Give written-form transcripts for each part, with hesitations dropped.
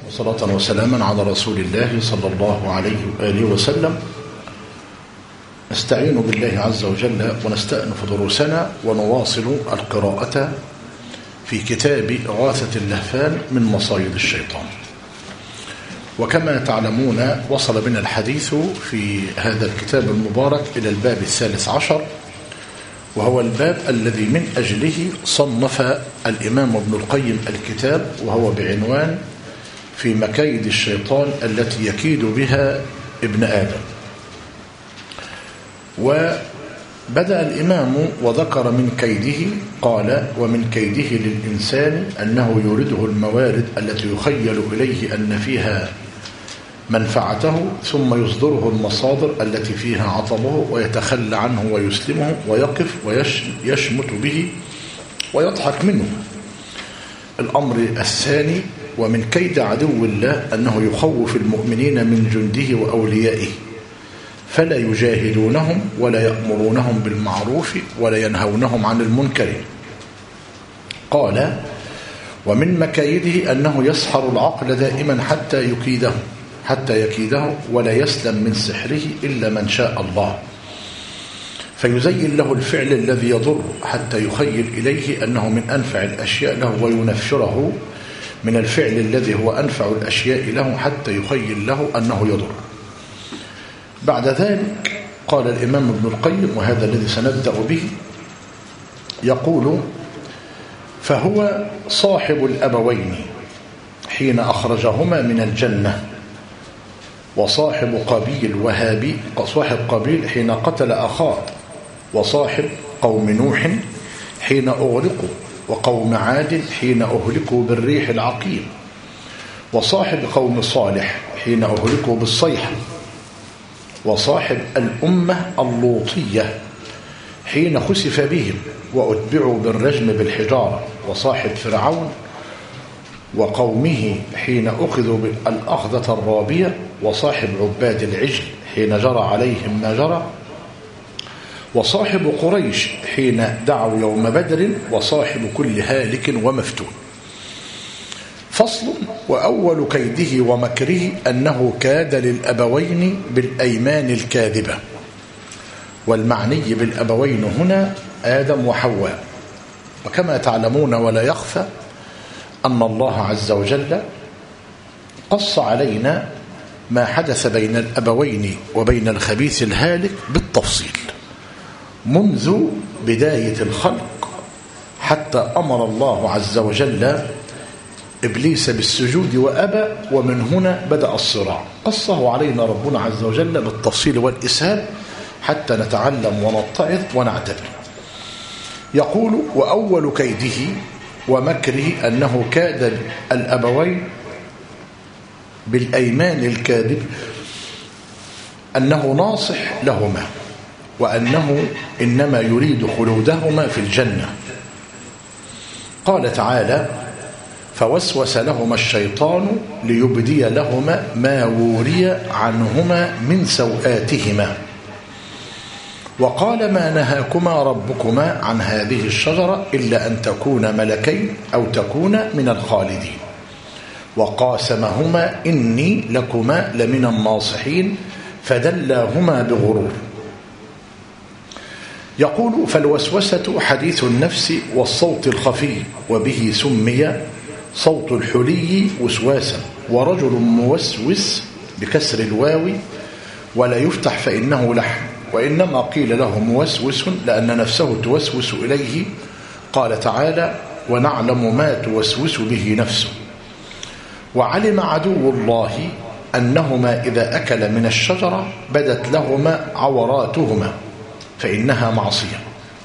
وصلاة وسلاما على رسول الله صلى الله عليه وآله وسلم. نستعين بالله عز وجل ونستأنف دروسنا ونواصل القراءة في كتاب إغاثة اللهفان من مصايد الشيطان. وكما تعلمون وصل بنا الحديث في هذا الكتاب المبارك إلى الباب 13، وهو الباب الذي من أجله صنف الإمام ابن القيم الكتاب، وهو بعنوان في مكايد الشيطان التي يكيد بها ابن آدم. وبدأ الإمام وذكر من كيده، قال: ومن كيده للإنسان أنه يورده الموارد التي يخيل إليه أن فيها منفعته، ثم يصدره المصادر التي فيها عطبه ويتخلى عنه ويسلمه ويقف ويشمت به ويضحك منه. الأمر الثاني: ومن كيد عدو الله أنه يخوف المؤمنين من جنده وأوليائه فلا يجاهدونهم ولا يأمرونهم بالمعروف ولا ينهونهم عن المنكر. قال: ومن مكايده أنه يسحر العقل دائما حتى يكيده ولا يسلم من سحره إلا من شاء الله، فيزين له الفعل الذي يضر حتى يخيل إليه أنه من أنفع الأشياء له، وينفره من الفعل الذي هو أنفع الأشياء له حتى يخيل له أنه يضر. بعد ذلك قال الإمام ابن القيم، وهذا الذي سنبدأ به، يقول: فهو صاحب الأبوين حين أخرجهما من الجنة، وصاحب قابيل حين قتل أخاه، وصاحب قوم نوح حين أغرقوا، وقوم عاد حين أهلكوا بالريح العقيم، وصاحب قوم صالح حين أهلكوا بالصيحة، وصاحب الأمة اللوطية حين خسف بهم وأتبعوا بالرجم بالحجارة، وصاحب فرعون وقومه حين أخذوا بالأخذة الرابية، وصاحب عباد العجل حين جرى عليهم ما جرى، وصاحب قريش حين دعوا يوم بدر، وصاحب كل هالك ومفتون. فصل: وأول كيده ومكره أنه كاد للأبوين بالأيمان الكاذبة. والمعني بالأبوين هنا آدم وحواء. وكما تعلمون ولا يخفى أن الله عز وجل قص علينا ما حدث بين الأبوين وبين الخبيث الهالك بالتفصيل منذ بداية الخلق، حتى أمر الله عز وجل إبليس بالسجود وأبى، ومن هنا بدأ الصراع. قصه علينا ربنا عز وجل بالتفصيل والإسهاب حتى نتعلم ونتعظ ونعتبر. يقول: وأول كيده ومكره أنه كاد الأبوين بالأيمان الكاذب، أنه ناصح لهما، وأنه إنما يريد خلودهما في الجنة. قال تعالى: فوسوس لهما الشيطان ليبدي لهما ما وري عنهما من سوآتهما، وقال: ما نهاكما ربكما عن هذه الشجرة إلا أن تكونا ملكين أو تكونا من الخالدين، وقاسمهما إني لكما لمن الناصحين فدلاهما بغرور. يقول: فالوسوسة حديث النفس والصوت الخفي، وبه سمي صوت الحلي وسواسا، ورجل موسوس بكسر الواو ولا يفتح فإنه لحن، وإنما قيل له موسوس لأن نفسه توسوس إليه. قال تعالى: ونعلم ما توسوس به نفسه. وعلم عدو الله أنهما إذا أكل من الشجرة بدت لهما عوراتهما فإنها معصية،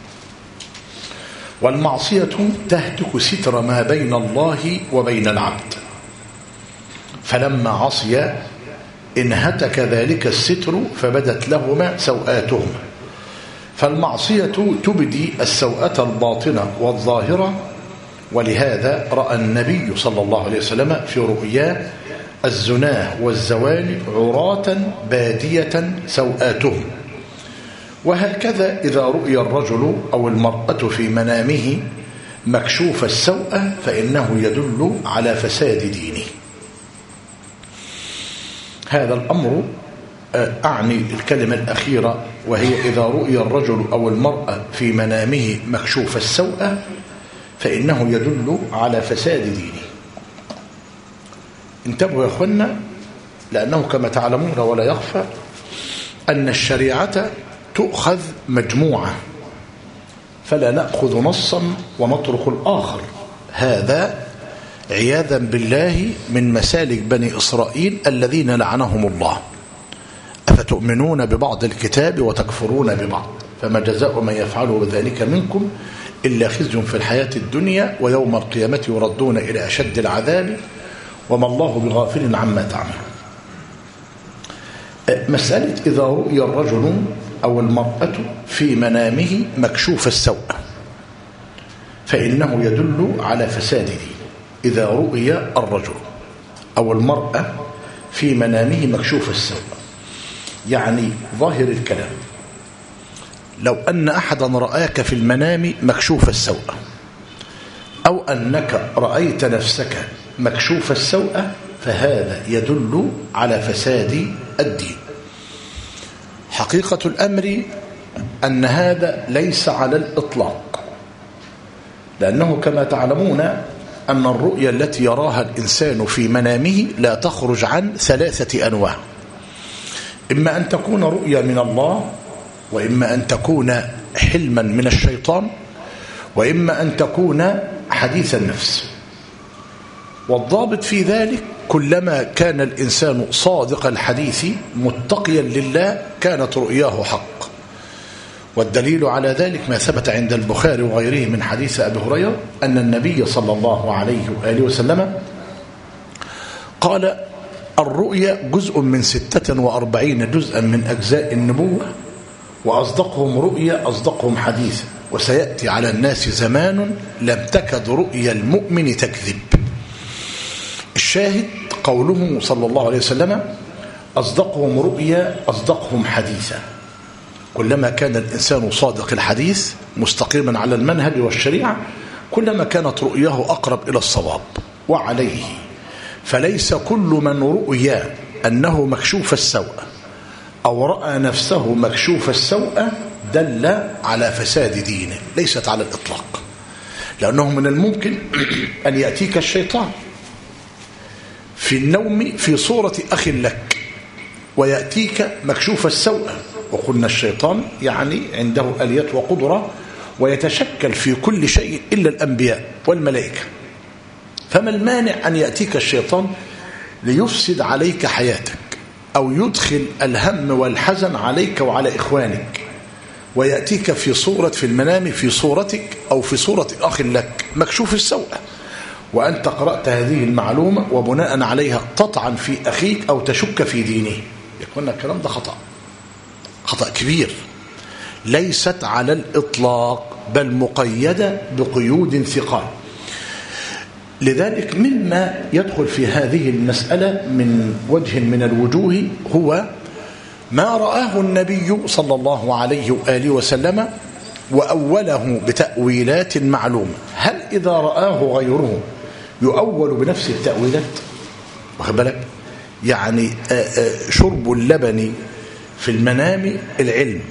والمعصية تهتك ستر ما بين الله وبين العبد، فلما عصي انهتك ذلك الستر فبدت لهما سوآتهما. فالمعصية تبدي السوءة الباطنة والظاهرة، ولهذا رأى النبي صلى الله عليه وسلم في رؤياه الزناه والزواني عراة بادية سوآتهم. وهكذا إذا رؤي الرجل أو المرأة في منامه مكشوف السوءة فإنه يدل على فساد دينه. هذا الأمر أعني الكلمة الأخيرة، وهي إذا رؤي الرجل أو المرأة في منامه مكشوف السوء فإنه يدل على فساد دينه. انتبهوا يا أخوانا، لأنه كما تعلمون ولا يخفى أن الشريعة تؤخذ مجموعة، فلا نأخذ نصا ونترك الآخر. هذا عياذا بالله من مسالك بني إسرائيل الذين لعنهم الله. أفتؤمنون ببعض الكتاب وتكفرون ببعض، فما جزاء من يفعله ذلك منكم إلا خزي في الحياة الدنيا ويوم القيامة يردون إلى أشد العذاب وما الله بغافل عما تعملون. مسألة إذا رؤي الرجل أو المرأة في منامه مكشوف السوء فإنه يدل على فساد دينه. إذا رؤي الرجل أو المرأة في منامه مكشوف السوء، يعني ظاهر الكلام لو أن أحدا رآك في المنام مكشوف السوء، أو أنك رأيت نفسك مكشوف السوء، فهذا يدل على فساد الدين. حقيقة الأمر أن هذا ليس على الإطلاق، لأنه كما تعلمون أن الرؤيا التي يراها الإنسان في منامه لا تخرج عن 3 أنواع: إما أن تكون رؤيا من الله، وإما أن تكون حلما من الشيطان، وإما أن تكون حديث النفس. والضابط في ذلك كلما كان الإنسان صادق الحديث متقيا لله كانت رؤياه حق. والدليل على ذلك ما ثبت عند البخاري وغيره من حديث أبي هريرة أن النبي صلى الله عليه وآله وسلم قال: الرؤيا جزء من 46 جزءا من أجزاء النبوة، وأصدقهم رؤيا أصدقهم حديثا، وسيأتي على الناس زمان لم تكد رؤيا المؤمن تكذب. الشاهد قوله صلى الله عليه وسلم: أصدقهم رؤيا أصدقهم حديثا. كلما كان الإنسان صادق الحديث مستقيما على المنهج والشريعة كلما كانت رؤياه أقرب إلى الصواب. وعليه فليس كل من رؤيا أنه مكشوف السوء أو رأى نفسه مكشوف السوء دل على فساد دينه، ليست على الإطلاق. لأنه من الممكن أن يأتيك الشيطان في النوم في صورة أخ لك ويأتيك مكشوف السوء، وقلنا الشيطان يعني عنده آليات وقدرة ويتشكل في كل شيء إلا الأنبياء والملائكة. فما المانع أن يأتيك الشيطان ليفسد عليك حياتك أو يدخل الهم والحزن عليك وعلى إخوانك، ويأتيك في المنام في صورتك أو في صورة أخ لك مكشوف السوء، وأنت قرأت هذه المعلومة وبناء عليها تطعن في أخيك أو تشك في دينه. يكون الكلام ده خطأ كبير، ليست على الإطلاق بل مقيدة بقيود ثقال. لذلك مما يدخل في هذه المسألة من وجه من الوجوه هو ما رآه النبي صلى الله عليه وآله وسلم وأوله بتأويلات معلومة. هل إذا رآه غيره يؤول بنفس التأويلات؟ واخد بالك؟ يعني شرب اللبن في المنام العلم،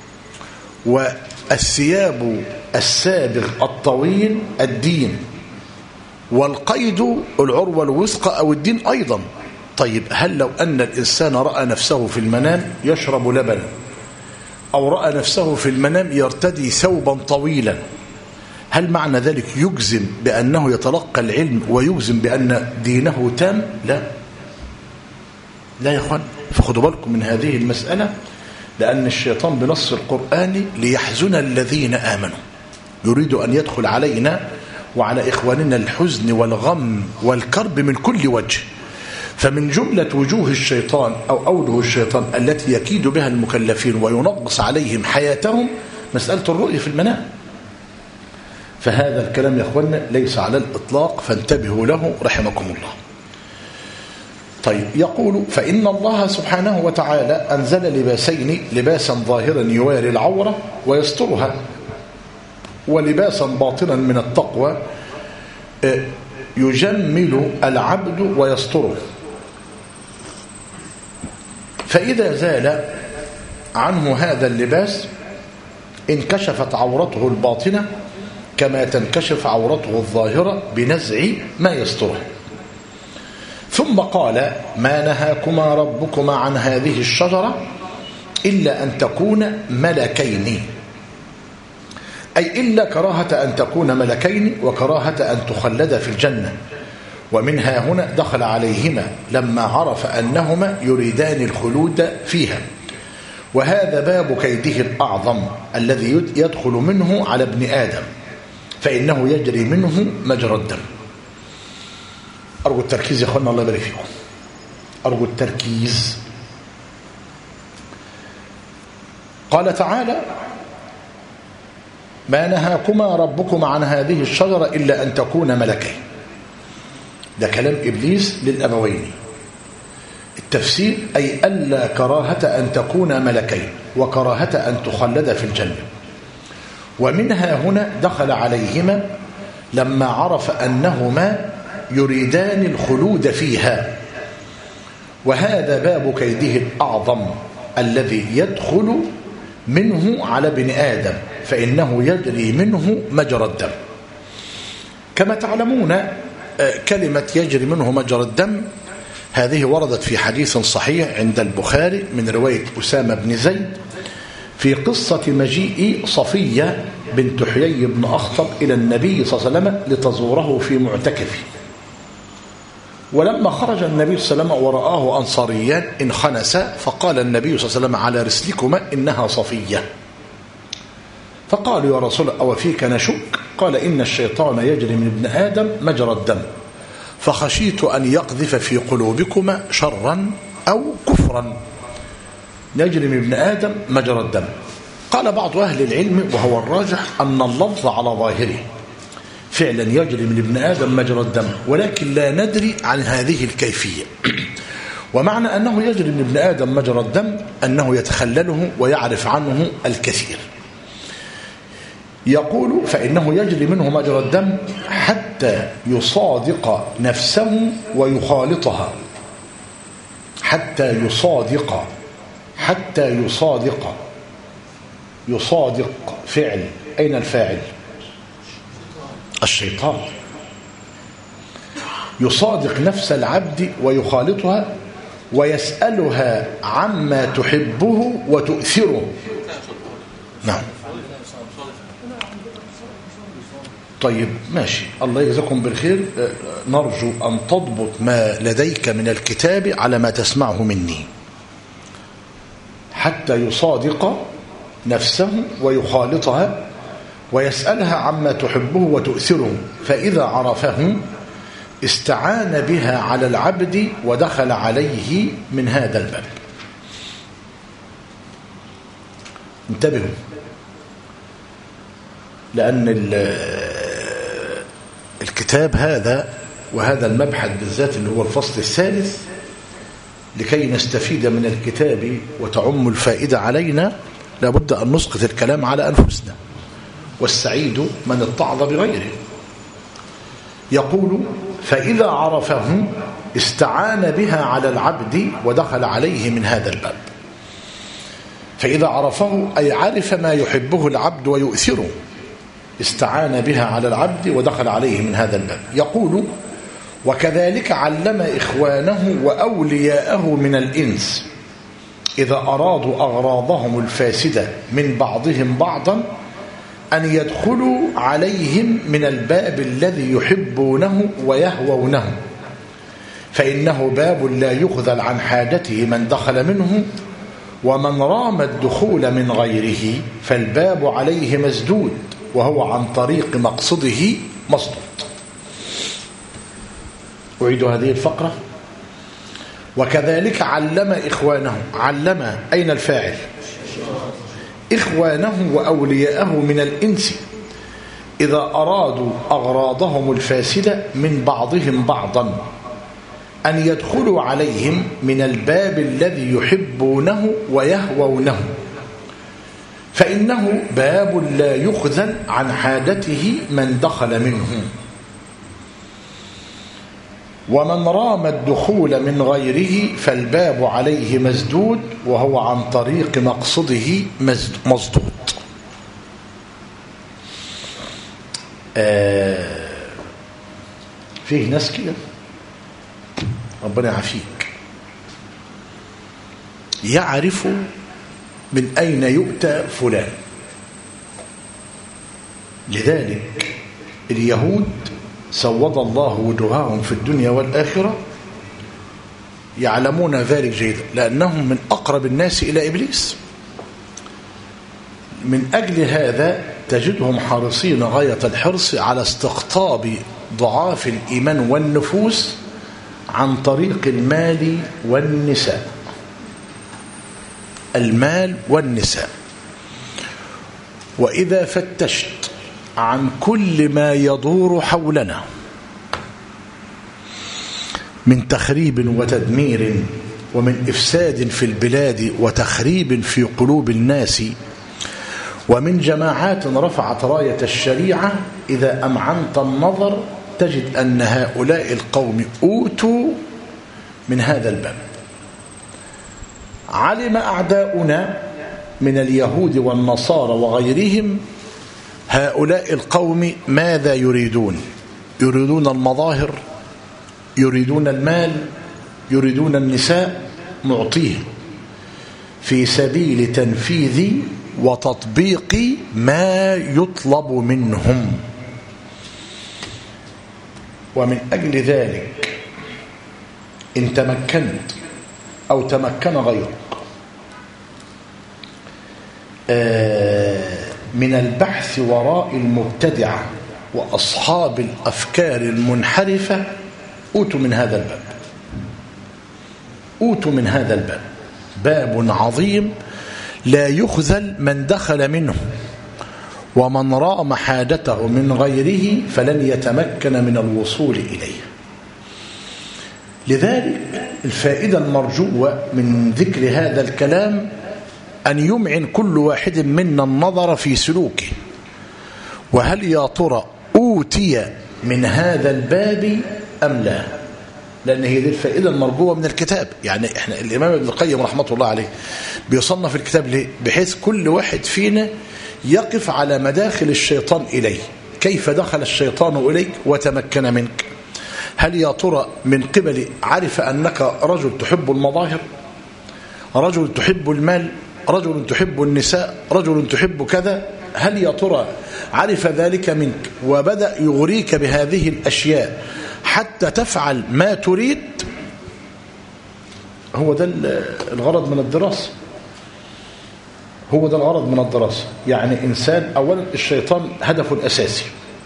والثياب السابغ الطويل الدين، والقيد العروة الوثقى أو الدين أيضا. طيب هل لو أن الإنسان رأى نفسه في المنام يشرب لبنا، أو رأى نفسه في المنام يرتدي ثوبا طويلا، هل معنى ذلك يجزم بأنه يتلقى العلم ويجزم بأن دينه تام؟ لا يا أخوان. فخذوا بالكم من هذه المسألة، لأن الشيطان بنص القرآن ليحزن الذين آمنوا، يريد أن يدخل علينا وعلى إخواننا الحزن والغم والكرب من كل وجه. فمن جملة وجوه الشيطان أو أوجه الشيطان التي يكيد بها المكلفين وينقص عليهم حياتهم مسألة الرؤية في المنام. فهذا الكلام يا أخوانا ليس على الإطلاق، فانتبهوا له رحمكم الله. طيب يقول: فإن الله سبحانه وتعالى أنزل لباسين: لباسا ظاهرا يواري العورة ويسترها، ولباسا باطنا من التقوى يجمل العبد ويستره. فإذا زال عنه هذا اللباس انكشفت عورته الباطنة كما تنكشف عورته الظاهرة بنزع ما يستره. ثم قال: ما نهاكما ربكما عن هذه الشجرة إلا أن تكون ملكين، أي إلا كراهة أن تكون ملكين وكراهة أن تخلد في الجنة. ومنها هنا دخل عليهما لما عرف أنهما يريدان الخلود فيها. وهذا باب كيده الأعظم الذي يدخل منه على ابن آدم، فإنه يجري منه مجرى الدم. أرجو التركيز يا أخوانا، الله يبارك فيكم، أرجو التركيز. قال تعالى: ما نهاكما ربكما عن هذه الشجرة إلا أن تكون ملكين. ده كلام إبليس للأبوين. التفسير: أي ألا كراهة أن تكون ملكين وكراهة أن تخلد في الجنة. ومنها هنا دخل عليهما لما عرف أنهما يريدان الخلود فيها. وهذا باب كيده الأعظم الذي يدخل منه على ابن آدم، فإنه يجري منه مجرى الدم. كما تعلمون كلمة يجري منه مجرى الدم هذه وردت في حديث صحيح عند البخاري من رواية أسامة بن زيد في قصة مجيء صفية بنت حيي بن أخطب إلى النبي صلى الله عليه وسلم لتزوره في معتكفه. ولما خرج النبي صلى الله عليه وسلم ورآه أنصاريان انخنس، فقال النبي صلى الله عليه وسلم: على رسلكما إنها صفية. فقالوا: يا رسول الله أو فيك نشك؟ قال: إن الشيطان يجري من ابن آدم مجرى الدم، فخشيت أن يقذف في قلوبكما شرا أو كفرا. يجري من ابن آدم مجرى الدم. قال بعض أهل العلم وهو الراجح أن اللفظ على ظاهره فعلا يجري من ابن آدم مجرى الدم، ولكن لا ندري عن هذه الكيفية. ومعنى أنه يجري من ابن آدم مجرى الدم أنه يتخلله ويعرف عنه الكثير. يقول: فإنه يجري منه مجرى الدم حتى يصادق نفسه ويخالطها. حتى يصادق فعل، أين الفاعل؟ الشيطان. يصادق نفس العبد ويخالطها ويسألها عما تحبه وتؤثره. نعم، طيب ماشي، الله يجزاكم بالخير. نرجو أن تضبط ما لديك من الكتاب على ما تسمعه مني. حتى يصادق نفسه ويخالطها ويسألها عما تحبه وتؤثره، فإذا عرفه استعان بها على العبد ودخل عليه من هذا الباب. انتبهوا، لأن الكتاب هذا وهذا المبحث بالذات اللي هو الفصل الثالث، لكي نستفيد من الكتاب وتعم الفائدة علينا لابد أن نسقط الكلام على أنفسنا، والسعيد من اتعظ بغيره. يقول: فإذا عرفه استعان بها على العبد ودخل عليه من هذا الباب. فإذا عرفه أي عرف ما يحبه العبد ويؤثره، استعان بها على العبد ودخل عليه من هذا الباب. يقول: وكذلك علم إخوانه وأولياءه من الإنس إذا أرادوا أغراضهم الفاسدة من بعضهم بعضا أن يدخلوا عليهم من الباب الذي يحبونه ويهوونه، فإنه باب لا يخذل عن حاجته من دخل منه، ومن رام الدخول من غيره فالباب عليه مسدود، وهو عن طريق مقصده مصدود. أعيد هذه الفقرة. وكذلك علم إخوانه. علم أين الفاعل؟ إخوانه وأولياءه من الإنس إذا أرادوا أغراضهم الفاسدة من بعضهم بعضا أن يدخلوا عليهم من الباب الذي يحبونه ويهوونه، فإنه باب لا يخذل عن حاجته من دخل منه. ومن رام الدخول من غيره فالباب عليه مسدود وهو عن طريق مقصده مصدود. فيه ناس كده ربنا يعافيك يعرف من أين يؤتى فلان. لذلك اليهود سود الله وجوههم في الدنيا والآخرة يعلمون ذلك جيدا لأنهم من أقرب الناس إلى إبليس. من أجل هذا تجدهم حريصين غاية الحرص على استقطاب ضعاف الإيمان والنفوس عن طريق المال والنساء. المال والنساء. وإذا فتشت عن كل ما يدور حولنا من تخريب وتدمير ومن إفساد في البلاد وتخريب في قلوب الناس ومن جماعات رفعت راية الشريعة، إذا أمعنت النظر تجد أن هؤلاء القوم أوتوا من هذا الباب. علم أعداؤنا من اليهود والنصارى وغيرهم هؤلاء القوم ماذا يريدون. يريدون المظاهر، يريدون المال، يريدون النساء. نعطيه في سبيل تنفيذ وتطبيق ما يطلب منهم. ومن أجل ذلك إن تمكنت أو تمكن غيرك من البحث وراء المبتدعة وأصحاب الأفكار المنحرفة أوتوا من هذا الباب. أوتوا من هذا الباب. باب عظيم لا يخذل من دخل منه، ومن رام حاجته من غيره فلن يتمكن من الوصول إليه. لذلك الفائدة المرجوة من ذكر هذا الكلام أن يمعن كل واحد منا النظر في سلوكه، وهل يا ترى أوتي من هذا الباب أم لا؟ لأن هي دي الفائدة المرجوة من الكتاب. يعني إحنا الإمام ابن القيم رحمة الله عليه بيصنف الكتاب ليه؟ بحيث كل واحد فينا يقف على مداخل الشيطان إليه. كيف دخل الشيطان إليك وتمكن منك؟ هل يا ترى من قبل عرف أنك رجل تحب المظاهر، رجل تحب المال، رجل تحب النساء، رجل تحب كذا؟ هل يا ترى عرف ذلك منك وبدأ يغريك بهذه الأشياء حتى تفعل ما تريد؟ هو ده الغرض من الدراسة. هو ده الغرض من الدراسة. يعني إنسان أولا الشيطان هدفه الأساسي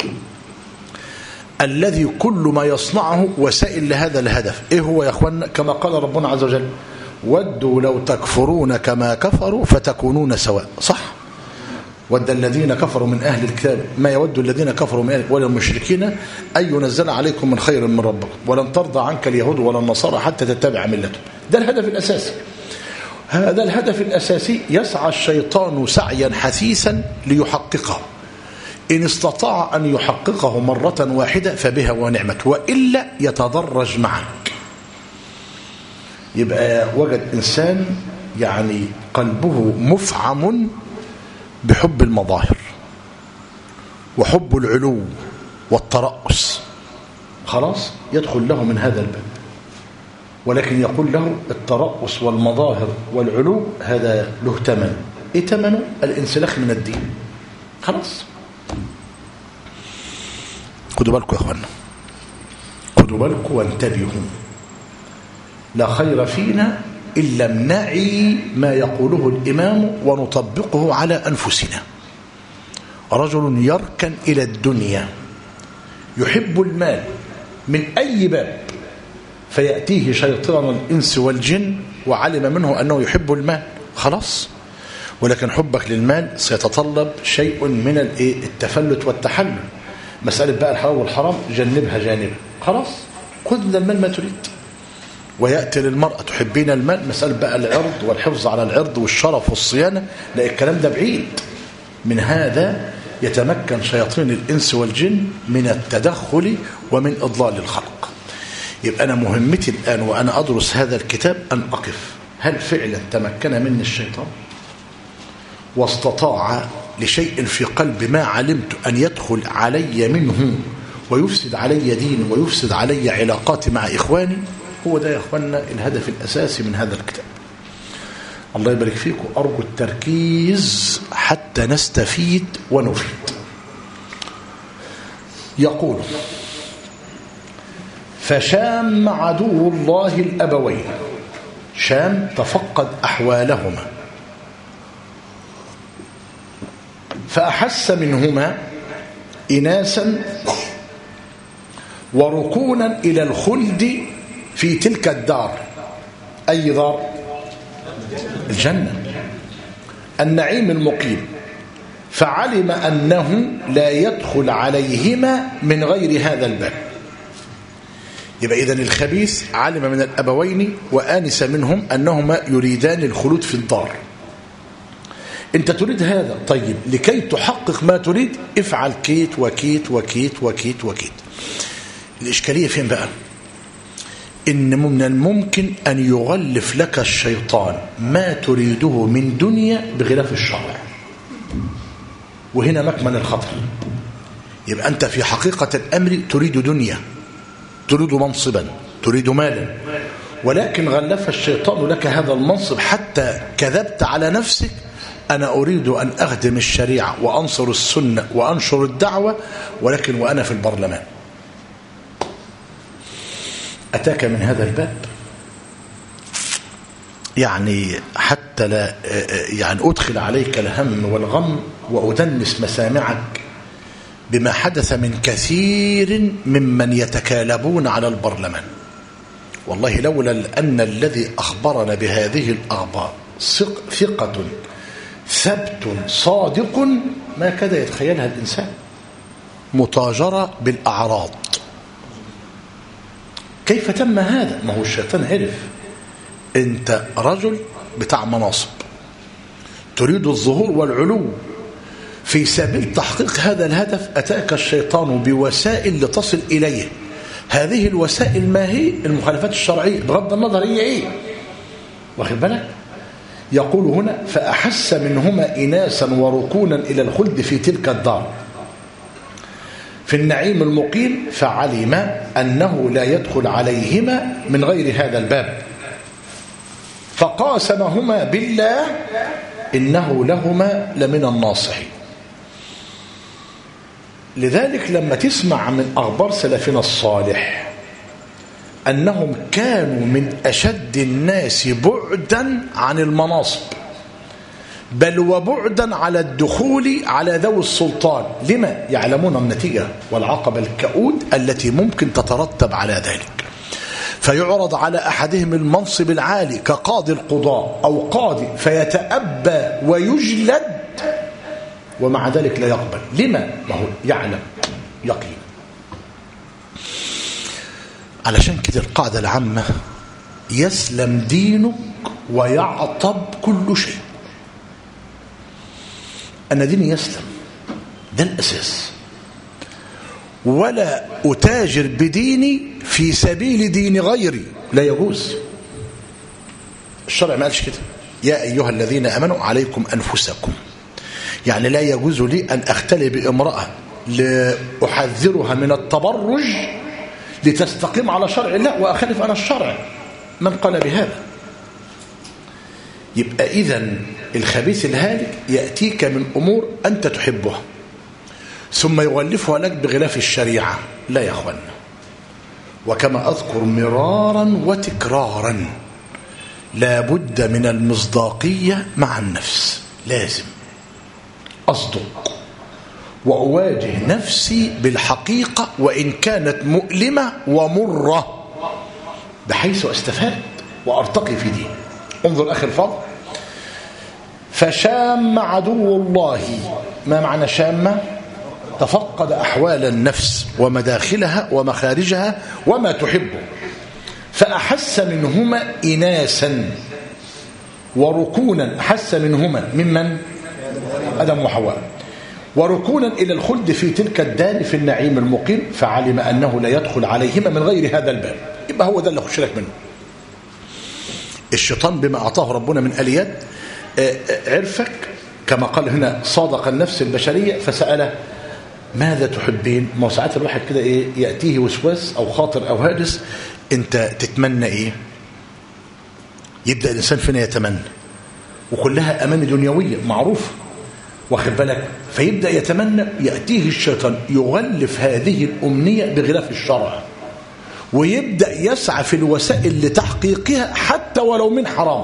الذي كل ما يصنعه وسائل لهذا الهدف. إيه هو يا أخوانا؟ كما قال ربنا عز وجل: ودوا لو تكفرون كما كفروا فتكونون سواء. صح؟ ود الذين كفروا من أهل الكتاب ما يود الذين كفروا من أهل ولا المشركين أن ينزل عليكم من خير من ربكم ولن ترضى عنك اليهود ولا النصارى حتى تتبع ملتهم. ده الهدف الأساسي. هذا الهدف الأساسي يسعى الشيطان سعيا حثيثا ليحققه. إن استطاع أن يحققه مرة واحدة فبها ونعمت، وإلا يتدرج معك. يبقى وجد إنسان يعني قلبه مفعم بحب المظاهر وحب العلو والترأس، خلاص يدخل له من هذا الباب. ولكن يقول له الترأس والمظاهر والعلو هذا له ثمن. ايه ثمنه؟ الانسلاخ من الدين. خلاص. خدوا بالكم يا اخوانا، خدوا بالكم وانتبهوا. لا خير فينا إن لم نعي ما يقوله الإمام ونطبقه على أنفسنا. رجل يركن إلى الدنيا يحب المال من أي باب، فيأتيه شيطان الإنس والجن وعلم منه أنه يحب المال، خلاص. ولكن حبك للمال سيتطلب شيء من التفلت والتحلل. مسألة بقى الحلال والحرام جنبها جانبا، خلاص خذ من المال ما تريد. ويأتي للمرأة تحبين المال، مسألة بقى العرض والحفظ على العرض والشرف والصيانة، لا الكلام ده بعيد. من هذا يتمكن شياطين الإنس والجن من التدخل ومن إضلال الخلق. يبقى أنا مهمتي الآن وأنا أدرس هذا الكتاب أن أقف هل فعلا تمكن مني الشيطان واستطاع لشيء في قلب ما علمت أن يدخل علي منه ويفسد علي ديني ويفسد علي علاقاتي مع إخواني. هو ده يا إخواننا الهدف الأساسي من هذا الكتاب. الله يبارك فيكم. أرجو التركيز حتى نستفيد ونفيد. يقول فشام عدو الله الأبوين. شام تفقد أحوالهما فأحس منهما إناسا وركونا إلى الخلد في تلك الدار. أي دار؟ الجنة، النعيم المقيم. فعلم أنه لا يدخل عليهما من غير هذا الباب. يبقى إذن الخبيث علم من الأبوين وآنس منهم أنهما يريدان الخلود في الدار. أنت تريد هذا، طيب لكي تحقق ما تريد افعل كيت وكيت وكيت وكيت وكيت. الإشكالية فين بقى؟ إن من الممكن أن يغلف لك الشيطان ما تريده من دنيا بغلاف الشرع، وهنا مكمن الخطر. يبقى أنت في حقيقة الأمر تريد دنيا، تريد منصبا، تريد مالا، ولكن غلف الشيطان لك هذا المنصب حتى كذبت على نفسك. أنا أريد أن أخدم الشريعة وأنصر السنة وأنشر الدعوة، ولكن وأنا في البرلمان. أتاك من هذا الباب يعني حتى لا يعني أدخل عليك الهم والغم وأدنس مسامعك بما حدث من كثير ممن يتكالبون على البرلمان. والله لولا أن الذي أخبرنا بهذه الأخبار ثقة ثبت صادق ما كاد يتخيلها الإنسان. متاجرة بالأعراض. كيف تم هذا؟ ما هو الشيطان عرف أنت رجل بتاع مناصب تريد الظهور والعلو، في سبيل تحقيق هذا الهدف أتاك الشيطان بوسائل لتصل إليه. هذه الوسائل ما هي؟ المخالفات الشرعية بغض النظر هي إيه، واخد بالك؟ يقول هنا فأحس منهما إناسا وركونا إلى الخلد في تلك الدار في النعيم المقيم، فعلم أنه لا يدخل عليهما من غير هذا الباب، فقاسمهما بالله إنه لهما لمن الناصحين. لذلك لما تسمع من أخبار سلفنا الصالح أنهم كانوا من أشد الناس بعدا عن المناصب، بل وبعدا على الدخول على ذوي السلطان. لما؟ يعلمون النتيجة والعقبة الكؤود التي ممكن تترتب على ذلك. فيعرض على أحدهم المنصب العالي كقاضي القضاء أو قاضي فيتأبى ويجلد، ومع ذلك لا يقبل. لما؟ ما هو يعلم يقين. علشان كده القاعدة العامة يسلم دينك ويعطب كل شيء. أنا ديني يسلم، ده الأساس. ولا أتاجر بديني في سبيل دين غيري، لا يجوز. الشرع ما قالش كده. يا أيها الذين آمنوا عليكم أنفسكم، يعني لا يجوز لي أن أختلي بامرأة لأحذرها من التبرج لتستقيم على شرع الله وأخالف أنا الشرع. من قال بهذا؟ يبقى إذن الخبيث الهالك يأتيك من أمور أنت تحبها ثم يغلفها لك بغلاف الشريعة. لا يا أخوانا. وكما أذكر مرارا وتكرارا لا بد من المصداقية مع النفس. لازم أصدق وأواجه نفسي بالحقيقة وإن كانت مؤلمة ومرة، بحيث أستفاد وأرتقي في دين. انظر أخي الفضل، فشام عدو الله. ما معنى شامة؟ تفقد أحوال النفس ومداخلها ومخارجها وما تحبه، فأحس منهما إناسا وركونا. أحس منهما ممن؟ آدم وحواء. وركونا إلى الخلد في تلك الدار في النعيم المقيم، فعلم أنه لا يدخل عليهما من غير هذا الباب. يبقى هو ده اللي اخش لك منه. الشيطان بما اعطاه ربنا من اليات عرفك كما قال هنا، صادق النفس البشريه فسأله ماذا تحبين. ما ساعات الواحد كده ايه ياتيه وسواس او خاطر او هاجس، انت تتمنى ايه؟ يبدا الانسان فينا يتمنى، وكلها اماني دنيويه معروفه، واخد بالك؟ فيبدا يتمنى، ياتيه الشيطان يغلف هذه الامنيه بغلاف الشرع، ويبدا يسعى في الوسائل لتحقيقها حتى ولو من حرام،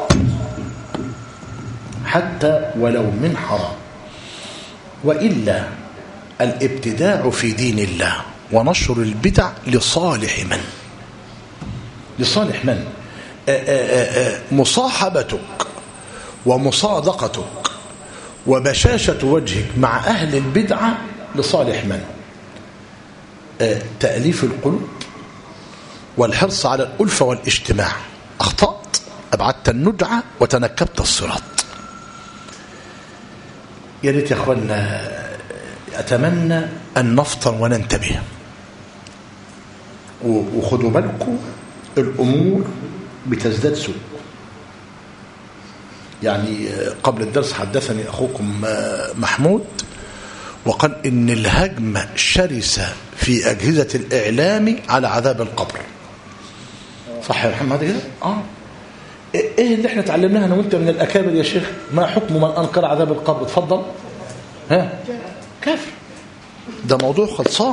حتى ولو من حرام. والا الابتداع في دين الله ونشر البدع لصالح من؟ لصالح من؟ مصاحبتك ومصادقتك وبشاشة وجهك مع أهل البدعة لصالح من؟ تأليف القلوب والحرص على الألفة والاجتماع. أخطأت، أبعدت النجعة وتنكبت الصراط. يا ريت يا أخوانا، أتمنى أن نفطن وننتبه، وخدوا بالكم الأمور بتزداد سوء. يعني قبل الدرس حدثني أخوكم محمود وقال إن الهجمة شرسة في أجهزة الإعلام على عذاب القبر. صح يا محمد كده؟ إيه اللي احنا تعلمناها أنا وأنت من الأكابر يا شيخ؟ ما حكم من أنكر عذاب القبر؟ اتفضل. ها؟ كافر. ده موضوع خلصان.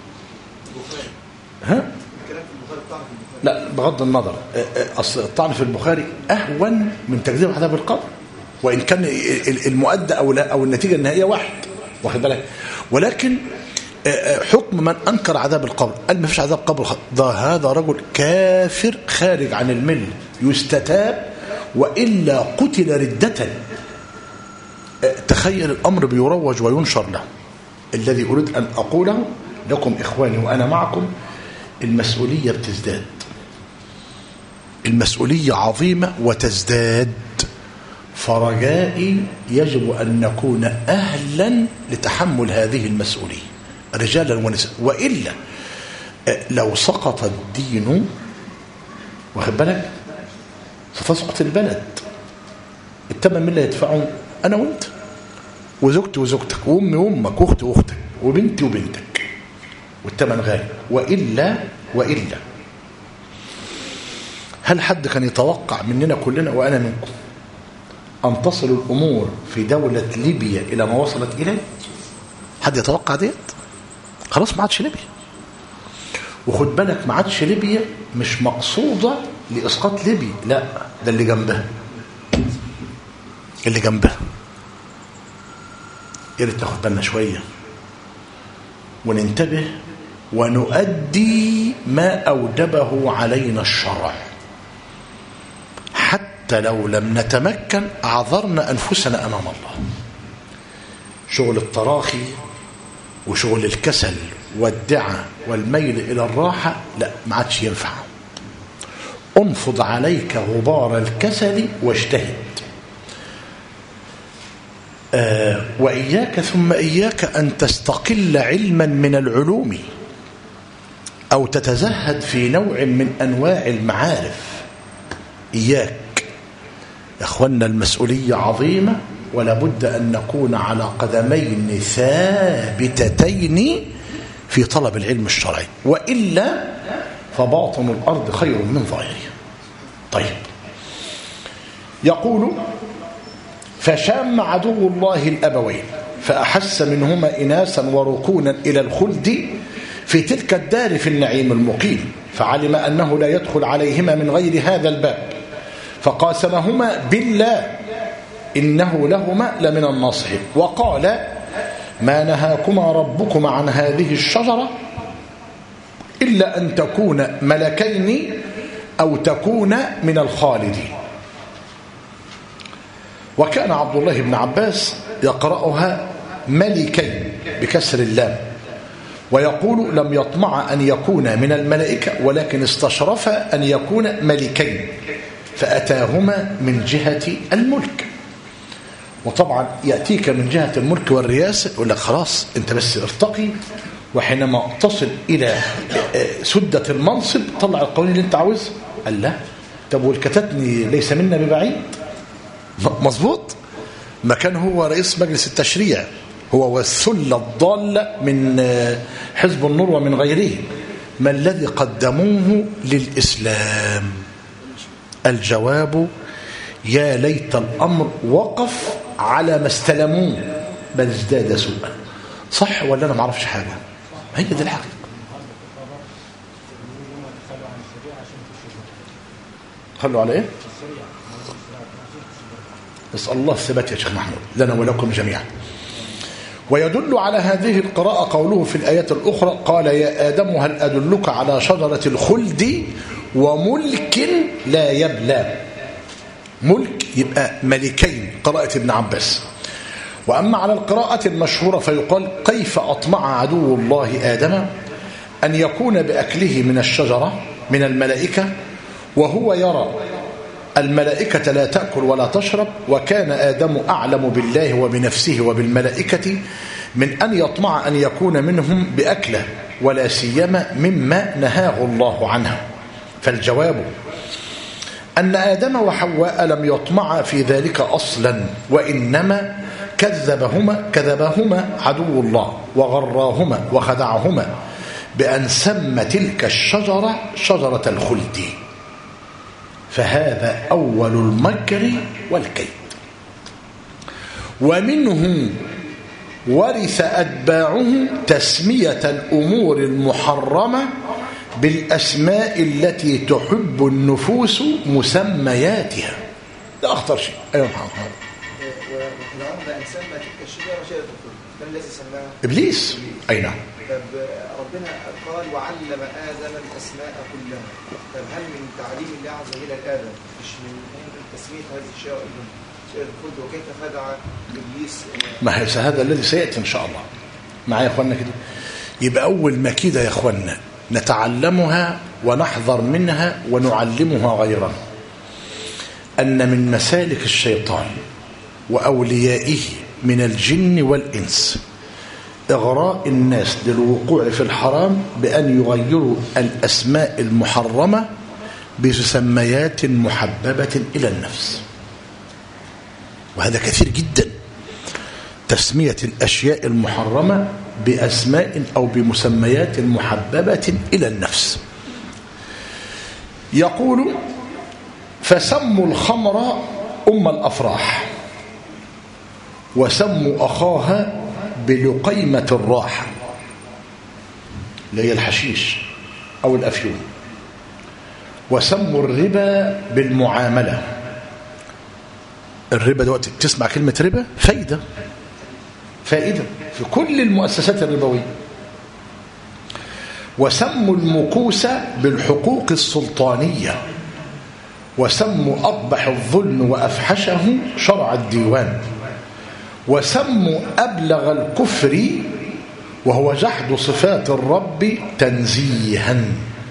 ها؟ لا بغض النظر، أصل الطعن في البخاري أهون من تكذيب عذاب القبر، وإن كان المؤدى أو النتيجة النهائية واحد، واخد بالك؟ ولكن حكم من أنكر عذاب القبر قال ما فيش عذاب قبر، ده هذا رجل كافر خارج عن الملة يستتاب وإلا قتل ردة. تخيل الأمر بيروج وينشر له. الذي أريد أن أقوله لكم إخواني وأنا معكم، المسؤولية بتزداد، المسؤولية عظيمة وتزداد، فرجائي يجب أن نكون أهلا لتحمل هذه المسؤولية رجالا ونساء، وإلا لو سقط الدين واخد بالك ستسقط البلد. الثمن من اللي يدفعون؟ أنا وأنت وزوجتي وزوجتك وأمي وأمك وأختي وأختك وبنتي وبنتك، والثمن غالي. وإلا هل حد كان يتوقع مننا كلنا وأنا منكم أن تصل الأمور في دولة ليبيا إلى ما وصلت إليه؟ حد يتوقع ديت؟ خلاص ما عادش ليبيا. وخد بالك ما عادش ليبيا مش مقصودة لإسقاط ليبيا، لا، ده اللي جنبها، اللي جنبها. يا ريت ناخد بالنا شوية وننتبه ونؤدي ما أوجبه علينا الشرع، حتى لو لم نتمكن أعذرنا أنفسنا أمام الله. شغل التراخي وشغل الكسل والدعة والميل إلى الراحة لا، ما عادش ينفع. انفض عليك غبار الكسل واجتهد. وإياك ثم إياك أن تستقل علما من العلوم أو تتزهد في نوع من أنواع المعارف. إياك يا أخوانا، المسؤولية عظيمة، ولا بد أن نكون على قدمين ثابتتين في طلب العلم الشرعي، وإلا فباطن الأرض خير من ظاهرها. طيب، يقول فشام عدو الله الأبوين فأحس منهما إناسا وركونا إلى الخلد في تلك الدار في النعيم المقيم، فعلم أنه لا يدخل عليهما من غير هذا الباب، فقاسمهما بالله إنه لهما لمن الناصحين، وقال ما نهاكما ربكما عن هذه الشجرة إلا أن تكون ملكين أو تكون من الخالدين. وكان عبد الله بن عباس يقرأها ملكين بكسر اللام، ويقول لم يطمع أن يكون من الملائكة ولكن استشرف أن يكون ملكين، فأتاهما من جهة الملك. وطبعا يأتيك من جهة الملك والرياسة يقول لك خلاص انت بس ارتقي وحينما تصل إلى سدة المنصب طلع القوانين اللي انت عاوزها. قال لا، طب والكتتني ليس منا ببعيد. مظبوط، ما كان هو رئيس مجلس التشريع، هو والسلة الضالة من حزب النور ومن غيره. ما الذي قدموه للإسلام؟ الجواب: يا ليت الأمر وقف على ما استلموه بل ازداد سوءا. صح ولا أنا ما أعرفش حاجة؟ هي دي الحقيقة. خلوا على إيه؟ نسأل الله الثبات يا شيخ محمود لنا ولكم جميعا. ويدل على هذه القراءة قوله في الآيات الأخرى: قال يا آدم هل أدلك على شجرة الخلد وملك لا يبلى. ملك يبقى ملكين، قراءة ابن عباس. وأما على القراءة المشهورة فيقال: كيف أطمع عدو الله آدم أن يكون بأكله من الشجرة من الملائكة وهو يرى الملائكة لا تأكل ولا تشرب، وكان آدم أعلم بالله وبنفسه وبالملائكة من أن يطمع أن يكون منهم بأكله، ولا سيما مما نهاه الله عنه. فالجواب أن آدم وحواء لم يطمعا في ذلك أصلا، وإنما كذبهما عدو الله وغراهما وخدعهما بأن سمى تلك الشجرة شجرة الخلد، فهذا أول المكر والكيد. ومنه ورث أتباعه تسمية الأمور المحرمة بالأسماء التي تحب النفوس مسمياتها. ده أخطر شيء. أيوة محمد. وأن سمى تلك الشجرة شجرة الخلد، من الذي سماها؟ إبليس. أي نعم. طب ربنا قال وعلم آدم الأسماء كلها. طب هل من تعليم الله عز وجل لآدم مش من تسمية هذه الشجرة الخلد؟ وكيف خدع إبليس؟ ما هذا الذي سيأتي إن شاء الله معايا يا أخوانا كده. يبقى أول ما كده يا أخوانا نتعلمها ونحذر منها ونعلمها غيرنا، أن من مسالك الشيطان وأوليائه من الجن والإنس إغراء الناس للوقوع في الحرام بأن يغيروا الأسماء المحرمة بمسميات محببة إلى النفس. وهذا كثير جدا، تسمية الأشياء المحرمة بأسماء أو بمسميات محببة إلى النفس. يقول: فسموا الخمر أم الأفراح، وسموا أخاها بلقيمة الراحة اللي هي الحشيش أو الأفيون، وسموا الربا بالمعاملة. الربا دلوقتي تسمع كلمة ربا فائدة في كل المؤسسات الربوية. وسموا المكوس بالحقوق السلطانية، وسموا أقبح الظلم وأفحشه شرع الديوان، وسموا أبلغ الكفر وهو جحد صفات الرب تنزيها.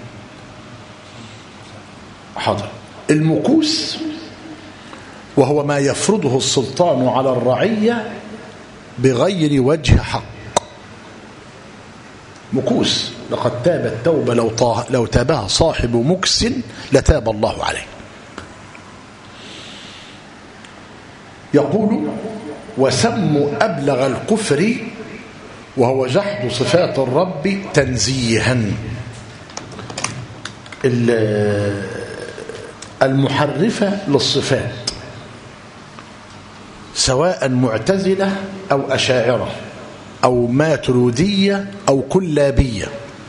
حاضر. المكوس وهو ما يفرضه السلطان على الرعية بغير وجه حق. مكوس: لقد تاب التوبة لو تابها صاحب مكس لتاب الله عليه. يقول: وسموا أبلغ الكفر وهو جحد صفات الرب تنزيها. المحرفة للصفات سواء معتزلة أو أشاعرة أو ماترودية أو كلابية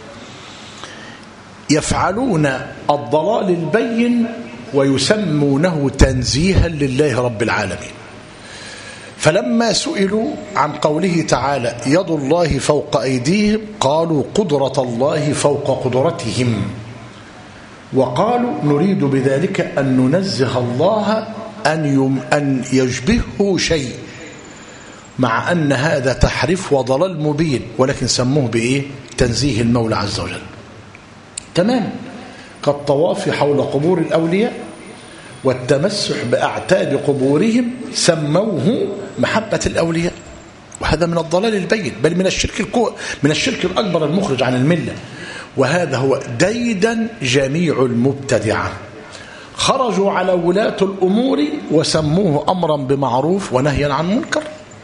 يفعلون الضلال البين ويسمونه تنزيها لله رب العالمين. فلما سئلوا عن قوله تعالى يد الله فوق أيديهم قالوا قدرة الله فوق قدرتهم، وقالوا نريد بذلك أن ننزه الله أن يشبهه شيء، مع أن هذا تحريف وضلال مبين، ولكن سموه بإيه؟ تنزيه المولى عز وجل. تمام. كالطواف حول قبور الأولياء والتمسح بأعتاب قبورهم سموه محبة الأولياء، وهذا من الضلال البين، بل من الشرك الأكبر المخرج عن الملة. وهذا هو ديدا جميع المبتدعة، خرجوا على ولاة الأمور وسموه أمرا بمعروف ونهيا عن منكر،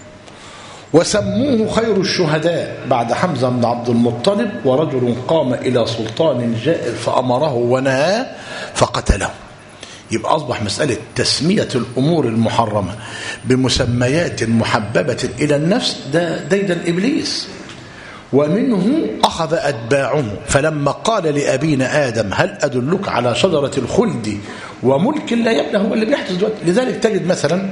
وسموه خير الشهداء بعد حمزة بن عبد المطلب، ورجل قام إلى سلطان جائر فأمره ونهاه فقتله. يبقى أصبح مسألة تسمية الأمور المحرمة بمسميات محببة إلى النفس ده ديدا إبليس، ومنه أخذ أتباعه. فلما قال لأبينا آدم هل أدلك على شجرة الخلد وملك لا يبلى، هو اللي بيحدث دلوقتي. لذلك تجد مثلا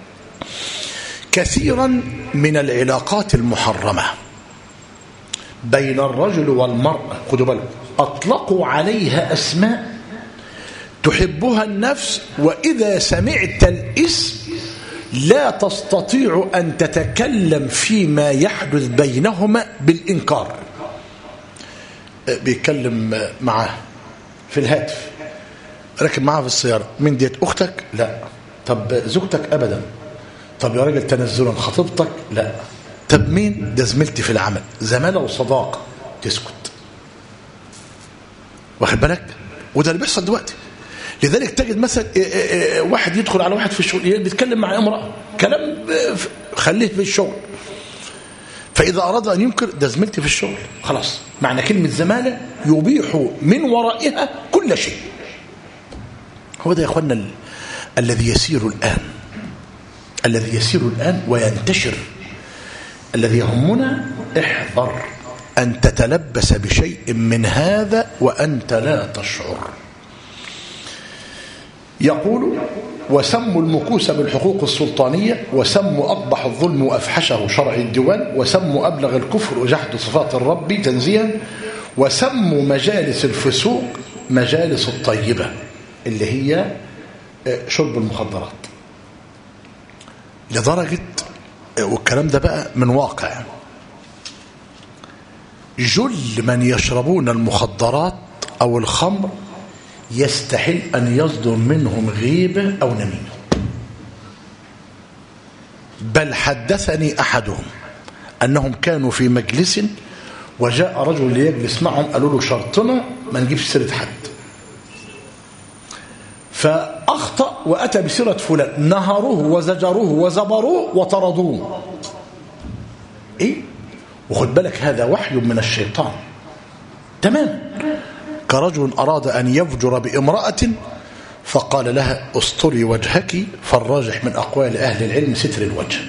كثيرا من العلاقات المحرمة بين الرجل والمرأة، خدوا بالكم، أطلقوا عليها أسماء تحبها النفس، وإذا سمعت الاسم لا تستطيع أن تتكلم فيما يحدث بينهما بالإنكار. بيتكلم معاه في الهاتف، راكب معاه في السيارة، من ديت أختك؟ لا. طب زوجتك؟ أبدا. طب يا راجل تنزلا خطيبتك؟ لا. طب مين؟ ده زميلتي في العمل، زمالة وصداقة. تسكت. واخد بالك؟ وده اللي بيحصل دلوقتي. لذلك تجد مثلا واحد يدخل على واحد في الشغل بيتكلم مع امرأة كلام خليه في الشغل، فإذا أراد أن ينكر ده زميلتي في الشغل، خلاص معنى كلمة زمالة يبيح من ورائها كل شيء. هو ده يا أخوانا الذي يسير الآن وينتشر. الذي يهمنا احذر أن تتلبس بشيء من هذا وأنت لا تشعر. يقول وسموا المكوس بالحقوق السلطانية، وسموا أقبح الظلم وأفحشه شرع الديوان، وسموا أبلغ الكفر وجحد صفات الرب تنزيها، وسموا مجالس الفسوق مجالس الطيبة اللي هي شرب المخدرات. لدرجة، والكلام ده بقى من واقع، جل من يشربون المخدرات أو الخمر يستحيل أن يصدر منهم غيبة أو نميمة. بل حدثني أحدهم أنهم كانوا في مجلس وجاء رجل ليجلس معهم، قالوا له شرطنا ما نجيبش سيرة حد، فأخطأ وأتى بسيرة فلان، نهروه وزجروه وزبروه وطردوه. إيه؟ وخد بالك هذا وحي من الشيطان تمام. كرجل أراد أن يفجر بامرأة فقال لها استري وجهك، فالراجح من أقوال أهل العلم ستر الوجه.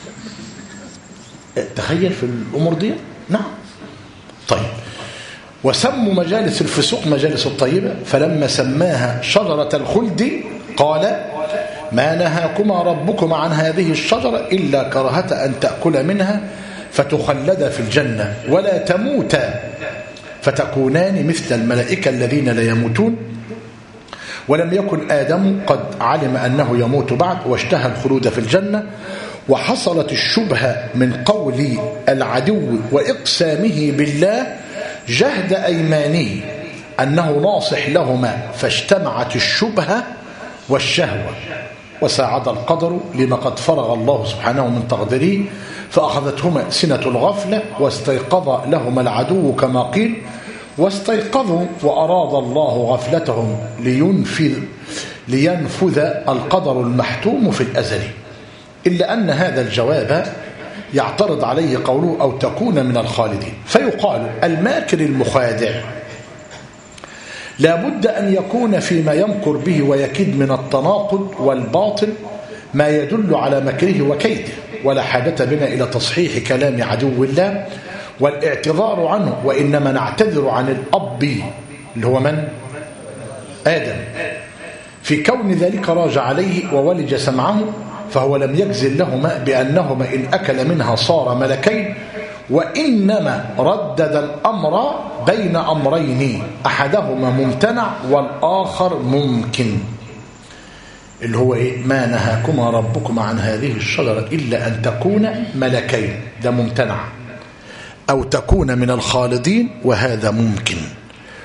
تخيل في الأمور دي. نعم. طيب، وسموا مجالس الفسوق مجالس الطيبة، فلما سماها شجرة الخلد قال ما نهاكما ربكما عن هذه الشجرة إلا كراهة أن تأكل منها فتخلدا في الجنة ولا تموتا فتكونان مثل الملائكة الذين لا يموتون. ولم يكن آدم قد علم أنه يموت بعد واشتهى الخلود في الجنة، وحصلت الشبهة من قول العدو وإقسامه بالله جهد أيمانه أنه ناصح لهما، فاجتمعت الشبهة والشهوة وساعد القدر لما قد فرغ الله سبحانه من تقديره، فأخذتهما سنة الغفلة واستيقظ لهما العدو كما قيل، واستيقظوا وأراد الله غفلتهم لينفذ القدر المحتوم في الأزل. إلا أن هذا الجواب يعترض عليه قوله أو تكون من الخالدين، فيقال الماكر المخادع لا بد أن يكون فيما يمكر به ويكيد من التناقض والباطل ما يدل على مكره وكيده، ولا حاجة بنا إلى تصحيح كلام عدو الله والاعتذار عنه، وإنما نعتذر عن الأب اللي هو من؟ آدم، في كون ذلك راجع عليه وولج سمعه، فهو لم يجزل لهما بأنهما إن أكل منها صار ملكين، وإنما ردد الأمر بين أمرين أحدهما ممتنع والآخر ممكن، اللي هو إيه؟ ما نهاكما ربكما عن هذه الشجرة إلا أن تكون ملكين، ده ممتنع، أو تكون من الخالدين، وهذا ممكن.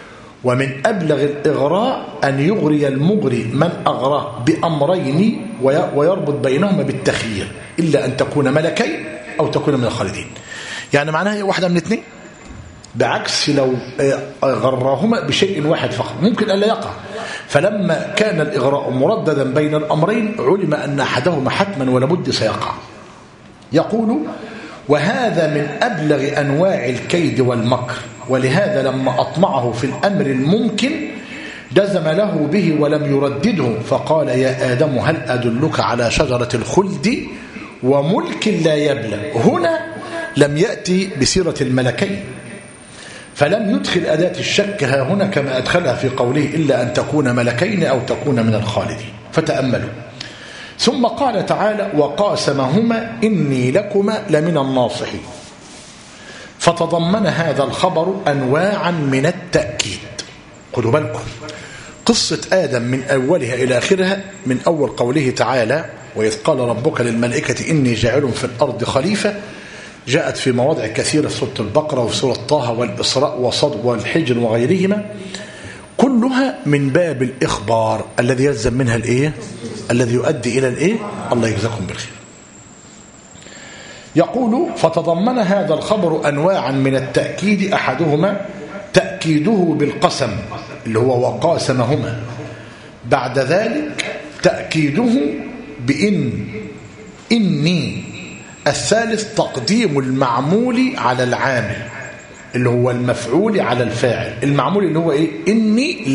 ومن أبلغ الإغراء أن يغري المغري من أغراه بأمرين ويربط بينهما بالتخيير إلا أن تكون ملكين أو تكون من الخالدين. يعني معناها واحدة من اثنين، بعكس لو غراهما بشيء واحد فقط ممكن ألا يقع. فلما كان الإغراء مرددا بين الأمرين علم أن أحدهما حتما ولا بد سيقع. يقول: وهذا من أبلغ أنواع الكيد والمكر، ولهذا لما أطمعه في الأمر الممكن جزم له به ولم يردده، فقال: يا آدم هل أدلك على شجرة الخلد وملك لا يبلى. هنا لم يأتي بسيرة الملكين، فلم يدخل أداة الشك ها هنا كما أدخلها في قوله: إلا أن تكون ملكين أو تكون من الخالدين. فتأملوا. ثم قال تعالى: وقاسمهما إني لكما لمن الناصحين. فتضمن هذا الخبر أنواعا من التأكيد. خذوا بالكم، قصة آدم من أولها إلى آخرها، من أول قوله تعالى: وإذ قال ربك للملائكة إني جاعل في الأرض خليفة، جاءت في مواضع كثيرة في سورة البقرة وفي سورة طه والإسراء وصد والحجر وغيرهما، كلها من باب الإخبار الذي يلزم منها الإيه؟ الذي يؤدي إلى الإيه؟ الله يجزاكم بالخير. يقول: فتضمن هذا الخبر أنواعا من التأكيد، أحدهما تأكيده بالقسم اللي هو وقاسمهما، بعد ذلك تأكيده إني، الثالث تقديم المعمول على العامل اللي هو المفعول على الفاعل. المعمول اللي هو إيه؟ إني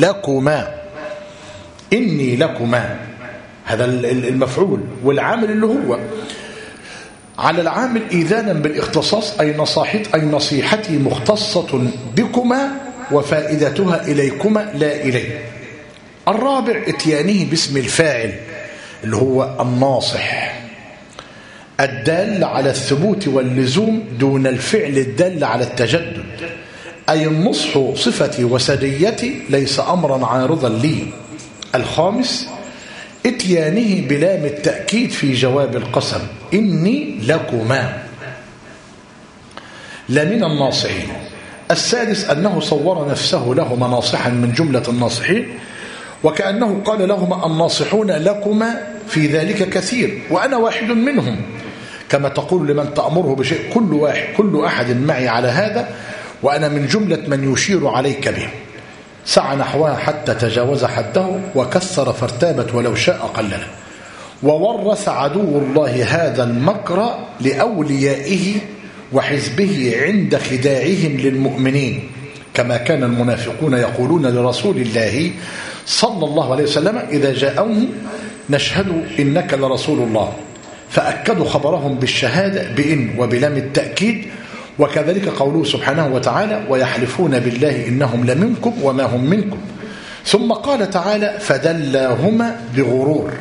لكما، هذا المفعول، والعامل اللي هو على العامل إذانا بالاختصاص، أي نصيحتي مختصة بكما وفائدتها إليكما لا إلي. الرابع اتيانه باسم الفاعل اللي هو الناصح، الدال على الثبوت واللزوم دون الفعل الدال على التجدد، أي النصح صفتي وسجيتي ليس أمرا عارضا لي. الخامس اتيانه بلام التأكيد في جواب القسم، إني لكما لمن الناصحين. السادس أنه صور نفسه لهما ناصحا من جملة الناصحين، وكأنه قال لهما الناصحون لكما في ذلك كثير وأنا واحد منهم، كما تقول لمن تأمره بشيء كل أحد معي على هذا وأنا من جملة من يشير عليك به. سعى نحوها حتى تجاوز حده وكثر فارتابت ولو شاء قلله. وورث عدو الله هذا المكر لأوليائه وحزبه عند خداعهم للمؤمنين، كما كان المنافقون يقولون لرسول الله صلى الله عليه وسلم إذا جاءوه: نشهد إنك لرسول الله، فأكدوا خبرهم بالشهادة بإن وبلام التأكيد. وكذلك قوله سبحانه وتعالى: ويحلفون بالله إنهم لمنكم وما هم منكم. ثم قال تعالى: فدلاهما بغرور.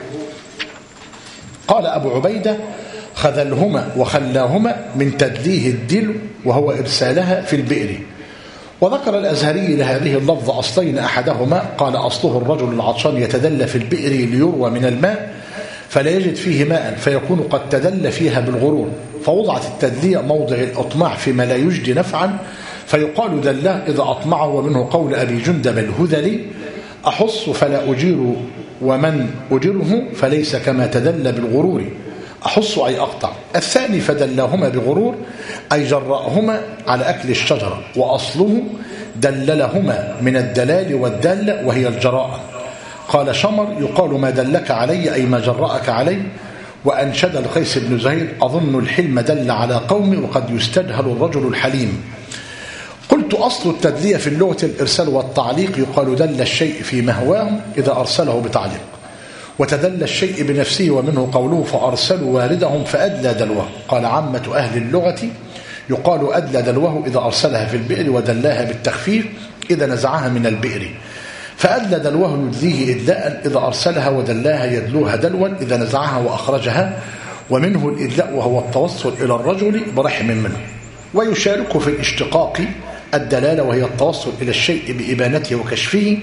قال أبو عبيدة: خذلهما وخلاهما من تدليه الدلو وهو إرسالها في البئر. وذكر الأزهري لهذه اللفظ أصلين، أحدهما قال أصله الرجل العطشان يتدلى في البئر ليروى من الماء فلا يجد فيه ماء فيكون قد تدلى فيها بالغرور، فوضعت التدلية موضع الأطماع فيما لا يجدي نفعا فيقال دلاه إذا أطمعه. ومنه قول أبي جندب الهذلي: أحص فلا أجير ومن أجره فليس كما تدلى بالغرور. أحص أي أقطع. الثاني فدلاهما بغرور أي جرأهما على أكل الشجرة، وأصله دللهما من الدلال والدالة وهي الجراءة. قال شمر: يقال ما دلك علي أي ما جرأك علي. وأنشد القيس بن زهير: أظن الحلم دل على قوم وقد يستجهل الرجل الحليم. قلت: أصل التدلية في اللغة الإرسال والتعليق، يقال دل الشيء في مهواه إذا أرسله بتعليق، وتدلى الشيء بنفسه، ومنه قوله: فأرسلوا واردهم فأدلى دلوه. قال عامة أهل اللغة: يقال أدلى دلوه إذا أرسلها في البئر، ودلاها بالتخفيف إذا نزعها من البئر. فأدلى دلوه يدليه إدلاء إذا أرسلها، ودلاها يدلوها دلوا إذا نزعها وأخرجها. ومنه الإدلاء وهو التوصل إلى الرجل برحم منه. ويشارك في الاشتقاق الدلالة وهي التوصل إلى الشيء بإبانته وكشفه.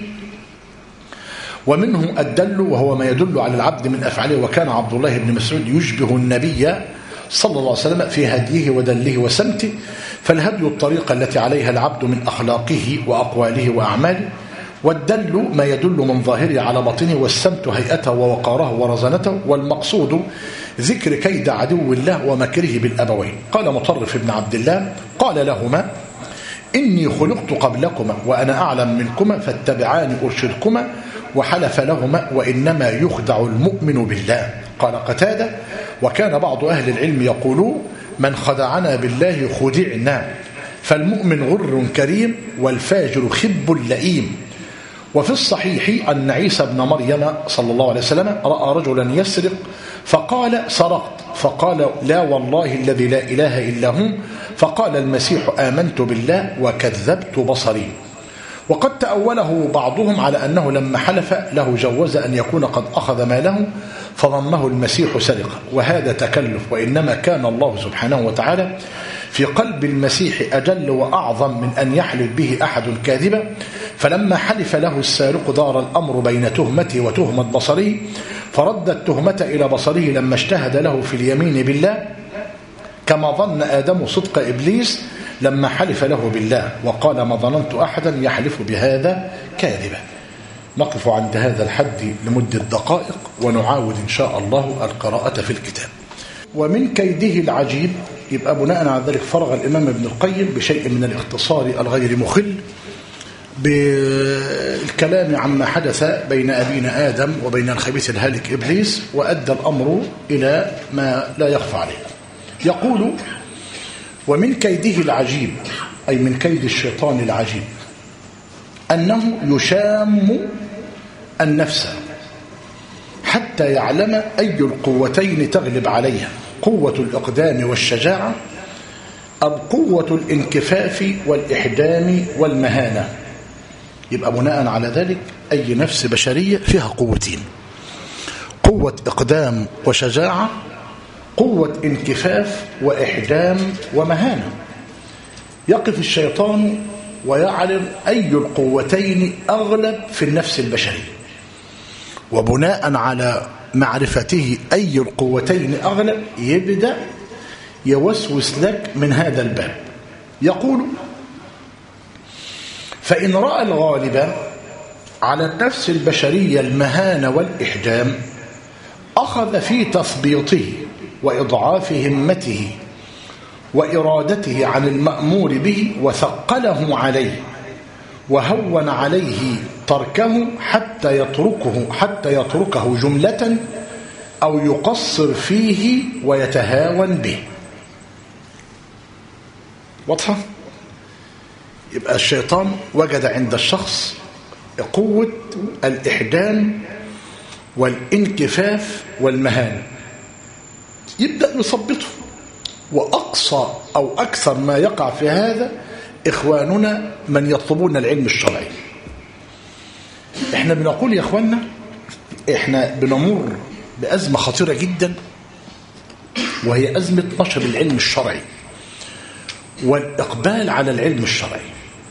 ومنه الدل وهو ما يدل على العبد من أفعاله. وكان عبد الله بن مسعود يشبه النبي صلى الله عليه وسلم في هديه ودله وسمته، فالهدي الطريقة التي عليها العبد من أخلاقه وأقواله وأعماله، والدل ما يدل من ظاهره على باطنه، والسمت هيئته ووقاره ورزانته، والمقصود ذكر كيد عدو الله ومكره بالأبوين. قال مطرف بن عبد الله قال لهما: إني خلقت قبلكما وأنا أعلم منكما فاتبعاني أرشدكما. وحلف لهما: وإنما يخدع المؤمن بالله. قال قتادة: وكان بعض أهل العلم يقولون: من خدعنا بالله خدعنا. فالمؤمن غر كريم والفاجر خب لئيم. وفي الصحيح أن عيسى بن مريم صلى الله عليه وسلم رأى رجلا يسرق فقال: سرقت. فقال: لا والله الذي لا إله إلا هو. فقال المسيح: آمنت بالله وكذبت بصري. وقد تأوله بعضهم على أنه لما حلف له جوز أن يكون قد أخذ ماله فظنه المسيح سرقة، وهذا تكلف، وإنما كان الله سبحانه وتعالى في قلب المسيح أجل وأعظم من أن يحلف به أحد كاذبا. فلما حلف له السارق دار الأمر بين تهمته وتهمة بصره، فرد التهمة إلى بصره لما اجتهد له في اليمين بالله، كما ظن آدم صدق إبليس لما حلف له بالله وقال: ما ظننت أحدا يحلف بهذا كاذبا. نقف عند هذا الحد لمدة دقائق ونعاود إن شاء الله القراءة في الكتاب. ومن كيده العجيب، يبقى بناء على ذلك فرغ الإمام ابن القيم بشيء من الاختصار الغير مخل بالكلام عما حدث بين أبينا آدم وبين الخبيث الهالك إبليس، وأدى الأمر إلى ما لا يخفى عليه. يقول: ومن كيده العجيب، أي من كيد الشيطان العجيب، أنه يشام النفس حتى يعلم أي القوتين تغلب عليها، قوة الإقدام والشجاعة أو قوة الانكفاف والإحدام والمهانة. يبقى بناء على ذلك أي نفس بشرية فيها قوتين: قوة إقدام وشجاعة، قوة انكفاف وإحدام ومهانة. يقف الشيطان ويعلم أي القوتين أغلب في النفس البشرية، وبناء على معرفته أي القوتين أغلب يبدأ يوسوس لك من هذا الباب. يقول: فإن رأى الغالب على النفس البشرية المهانة والإحجام أخذ في تثبيطه وإضعاف همته وإرادته عن المأمور به وثقله عليه وهون عليه تركه حتى يتركه جملة أو يقصر فيه ويتهاون به. واضحة؟ يبقى الشيطان وجد عند الشخص قوة الإحدام والانكفاف والمهانة، يبدأ يثبطه. وأقصى أو أكثر ما يقع في هذا إخواننا من يطلبون العلم الشرعي. إحنا بنقول يا إخواننا، إحنا بنمر بأزمة خطيرة جدا، وهي أزمة نشر العلم الشرعي والإقبال على العلم الشرعي.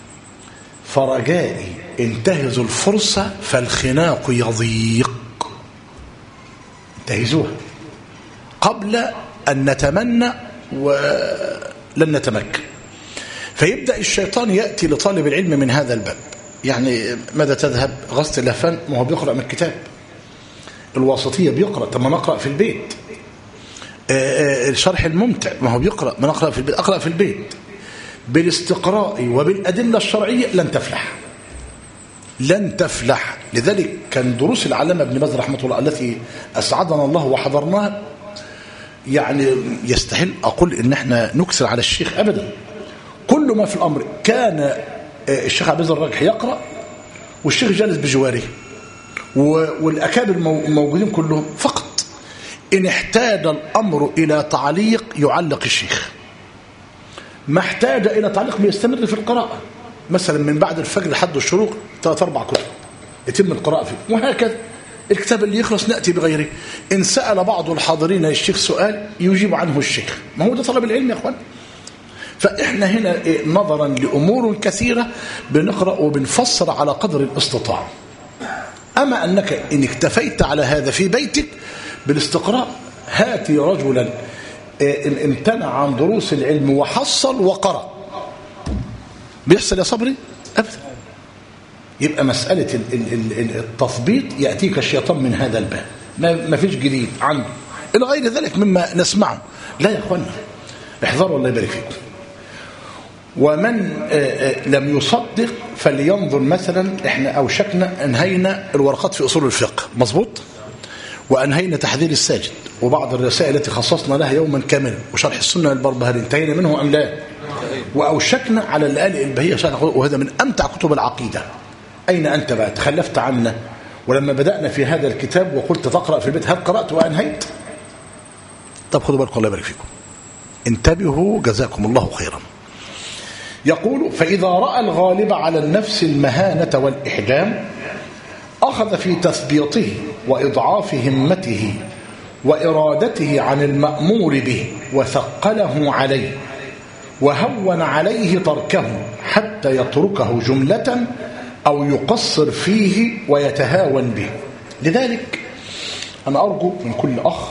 فرجائي انتهزوا الفرصة فالخناق يضيق، انتهزوها قبل أن نتمنى ولن نتمكن. فيبدأ الشيطان يأتي لطالب العلم من هذا الباب. يعني ماذا تذهب؟ غسل اللهفان، ما هو بيقرأ من الكتاب. الواسطية بيقرأ، طب ما نقرأ في البيت. الشرح الممتع، ما هو بيقرأ، ما نقرأ في البيت، أقرأ في البيت. بالاستقراء وبالأدلة الشرعية لن تفلح، لن تفلح. لذلك كان دروس العلامة ابن باز رحمة الله التي أسعدنا الله وحضرناها، يعني يستحيل أقول إن احنا نكسر على الشيخ أبدا. كل ما في الأمر كان الشيخ عبد الراجح يقرأ والشيخ جالس بجواره والأكابر موجودين كلهم. فقط إن احتاج الأمر إلى تعليق يعلق الشيخ، ما احتاج إلى تعليق بيستمر في القراءة. مثلا من بعد الفجر لحد الشروق 3-4 كتب يتم القراءة فيه، وهكذا. الكتاب اللي يخلص نأتي بغيره. إن سأل بعض الحاضرين الشيخ سؤال يجيب عنه الشيخ، ما هو ده طلب العلم يا أخوان. فإحنا هنا نظرا لأمور كثيرة بنقرأ وبنفسر على قدر الاستطاعة. أما أنك إن اكتفيت على هذا في بيتك بالاستقراء، هاتي رجلا إن امتنع عن دروس العلم وحصل وقرأ، بيحصل يا صبري؟ أبدا. يبقى مسألة التثبيط يأتيك الشيطان من هذا الباب، ما فيش جديد عنه إلى غير ذلك مما نسمعه. لا يا أخوانا، احذروا الله يبارك فيكم. ومن لم يصدق فلينظر مثلا، احنا أوشكنا أنهينا الورقات في أصول الفقه، مظبوط، وأنهينا تحذير الساجد وبعض الرسائل التي خصصنا لها يوما كاملا وشرح السنة للبربهاري، انتهينا منه أم لا؟ وأوشكنا على الآلئ البهية، وهذا من أمتع كتب العقيدة. أين أنت بقى؟ تخلفت عنا. ولما بدأنا في هذا الكتاب وقلت تقرأ في البيت، هل قرأت وأنهيت؟ طب خذوا بالكم الله يبارك فيكم، انتبهوا جزاكم الله خيرا. يقول: فإذا رأى الغالب على النفس المهانة والإحجام أخذ في تثبيطه وإضعاف همته وإرادته عن المأمور به وثقله عليه وهون عليه تركه حتى يتركه جملة أو يقصر فيه ويتهاون به. لذلك أنا أرجو من كل أخ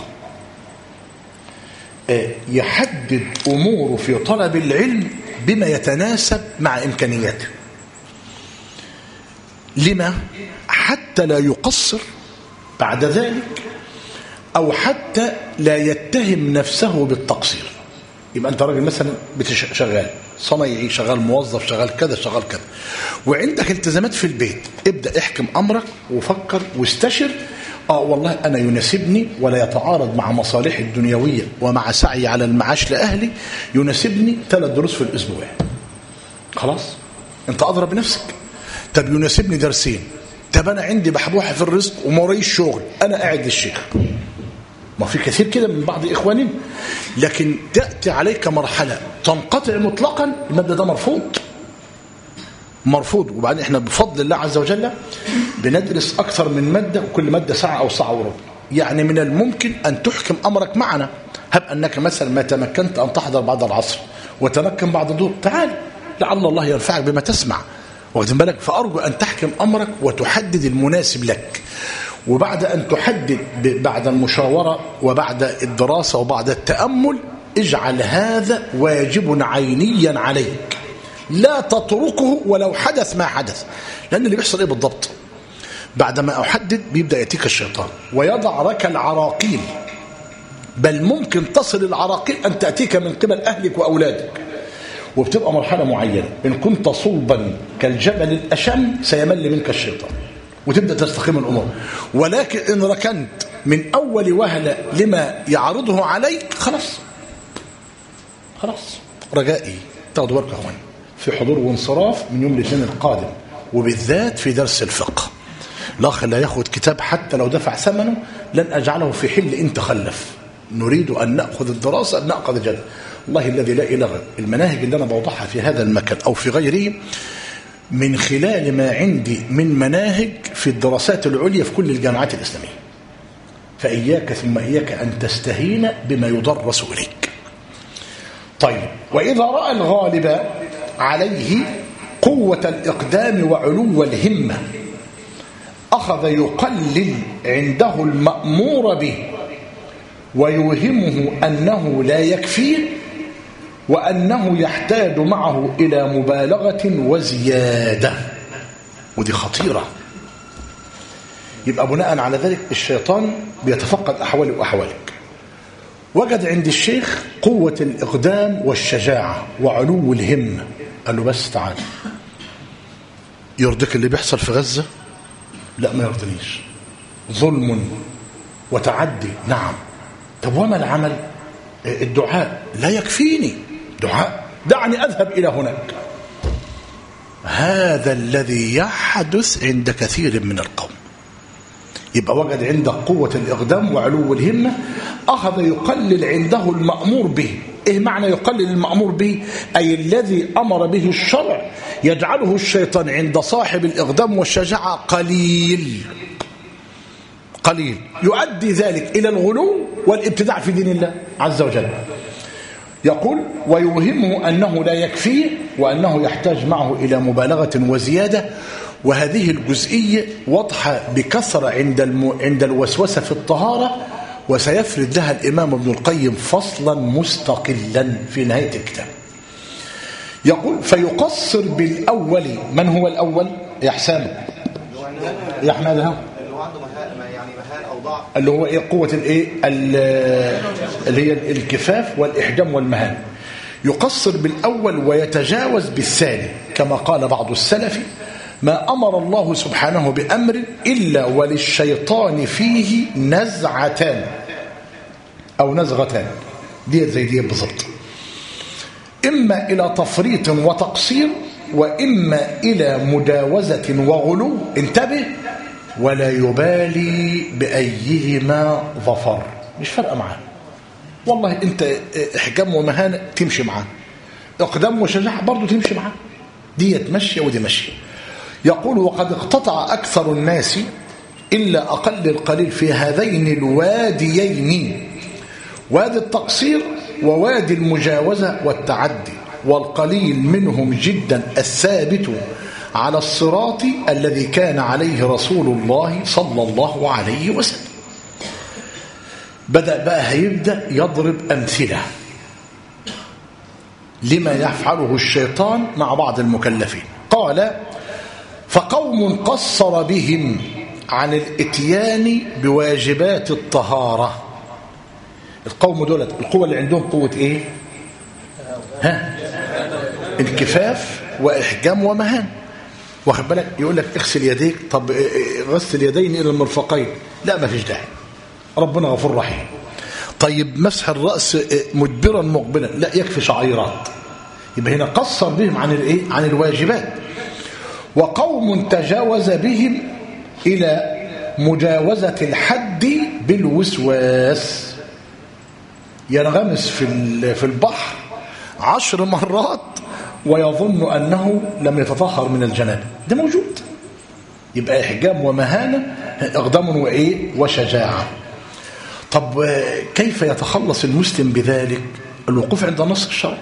يحدد أموره في طلب العلم بما يتناسب مع إمكانياته. لما؟ حتى لا يقصر بعد ذلك، أو حتى لا يتهم نفسه بالتقصير. يبقى أنت راجل مثلا شغال صنايعي، شغال موظف، شغال كذا شغال كذا، وعندك التزامات في البيت، ابدأ احكم أمرك وفكر واستشر. والله أنا يناسبني ولا يتعارض مع مصالحي الدنيوية ومع سعي على المعاش لأهلي، يناسبني 3 دروس في الأسبوع. خلاص أنت أضرب بنفسك. طب يناسبني 2 درسين. طب أنا عندي بحبوحة في الرزق وموريش شغل، أنا قاعد للشيخ. ما في كثير كده من بعض إخوانين، لكن تأتي عليك مرحلة تنقطع مطلقا، المادة ده مرفوض. وبعدين احنا بفضل الله عز وجل بندرس أكثر من مادة، وكل مادة ساعة أو ساعة وربع. يعني من الممكن أن تحكم أمرك معنا. هب أنك مثلا ما تمكنت أن تحضر بعد العصر وتمكن بعد الظهر، تعال لعل الله ينفعك بما تسمع، واخد بالك. فأرجو أن تحكم أمرك وتحدد المناسب لك، وبعد أن تحدد بعد المشاورة وبعد الدراسة وبعد التأمل، اجعل هذا واجب عينيا عليك، لا تتركه ولو حدث ما حدث. لأن اللي بيحصل إيه بالضبط؟ بعد ما أحدد بيبدأ يأتيك الشيطان ويضع لك العراقيل، بل ممكن تصل العراقيل أن تأتيك من قبل أهلك وأولادك، وبتبقى مرحلة معينة. إن كنت صلبا كالجبل الأشم سيمل منك الشيطان وتبدأ تستقيم الأمور. ولكن إن ركنت من أول وهلة لما يعرضه عليك، خلاص رجائي تاخدوا بالكم هون في حضور وانصراف من يوم الاثنين القادم، وبالذات في درس الفقه. الأخ لا يأخذ كتاب حتى لو دفع ثمنه، لن أجعله في حل إن تخلف. نريد أن نأخذ الدراسة، أن نأخذ جد. الله الذي لا إله غيره، المناهج اللي أنا بوضحها في هذا المكان أو في غيره من خلال ما عندي من مناهج في الدراسات العليا في كل الجامعات الإسلامية. فإياك ثم إياك أن تستهين بما يدرس إليك. طيب، وإذا رأى الغالب عليه قوة الإقدام وعلو الهمة أخذ يقلل عنده المأمور به ويوهمه أنه لا يكفيه وأنه يحتاج معه إلى مبالغة وزيادة. ودي خطيرة. يبقى بناء على ذلك الشيطان بيتفقد أحوالي وأحوالك. وجد عند الشيخ قوة الإقدام والشجاعة وعلو الهمة، قال له بس تعال. يرضيك اللي بيحصل في غزة؟ لا ما يرضينيش. ظلم وتعدي، نعم. طب وما العمل؟ الدعاء لا يكفيني. دعاء، دعني أذهب إلى هناك. هذا الذي يحدث عند كثير من القوم. يبقى وجد عنده قوة الإقدام وعلو الهمة، أخذ يقلل عنده المأمور به. إيه معنى يقلل المأمور به؟ أي الذي أمر به الشرع يجعله الشيطان عند صاحب الإقدام والشجاعة قليل، يؤدي ذلك إلى الغلو والابتداع في دين الله عز وجل. يقول ويوهمه أنه لا يكفيه وأنه يحتاج معه إلى مبالغة وزيادة. وهذه الجزئية واضحة بكثرة عند الوسوسة في الطهارة، وسيفرد لها الإمام ابن القيم فصلا مستقلا في نهاية الكتاب. يقول فيقصر بالأول. من هو الأول؟ يا حسام يا أحمد ها اللي هو عنده مهان أو ضعف، اللي هو إيه؟ قوة الإيه؟ اللي هي الكفاف والإحجام والمهان. يقصر بالأول ويتجاوز بالثاني، كما قال بعض السلف: ما أمر الله سبحانه بأمر إلا وللشيطان فيه نزعتان أو نزغتان، دي زي دي بالضبط، إما إلى تفريط وتقصير وإما إلى مجاوزة وغلو، انتبه، ولا يبالي بأيهما ظفر، مش فارقة معاه والله. انت احجام ومهانة تمشي معاه، اقدام وشجاعة برضو تمشي معاه، دي ماشية ودي ماشية. يقول: وقد اقتطع أكثر الناس إلا أقل القليل في هذين الواديين، وادي التقصير ووادي المجاوزة والتعدي، والقليل منهم جدا الثابت على الصراط الذي كان عليه رسول الله صلى الله عليه وسلم. بدأ بقى هيبدأ يضرب أمثلة لما يفعله الشيطان مع بعض المكلفين. قال: فقوم قصر بهم عن الاتيان بواجبات الطهارة. القوم دولت القوة اللي عندهم قوة ايه؟ الكفاف وإحجام ومهان، واخد بالك؟ يقول لك اغسل يديك، طب غسل اليدين إلى المرفقين، لا ما فيش داعي، ربنا غفور رحيم. طيب مسح الرأس مدبرا مقبلا، لا يكفي شعيرات. يبقى هنا قصر بهم عن الايه؟ عن الواجبات. وقوم تجاوز بهم إلى مجاوزة الحد بالوسواس، ينغمس في البحر 10 مرات ويظن أنه لم يتطهر من الجنابة، ده موجود. يبقى إحجام ومهانة، إقدام وإيه؟ وشجاعة. طب كيف يتخلص المسلم بذلك؟ الوقوف عند نص الشرع.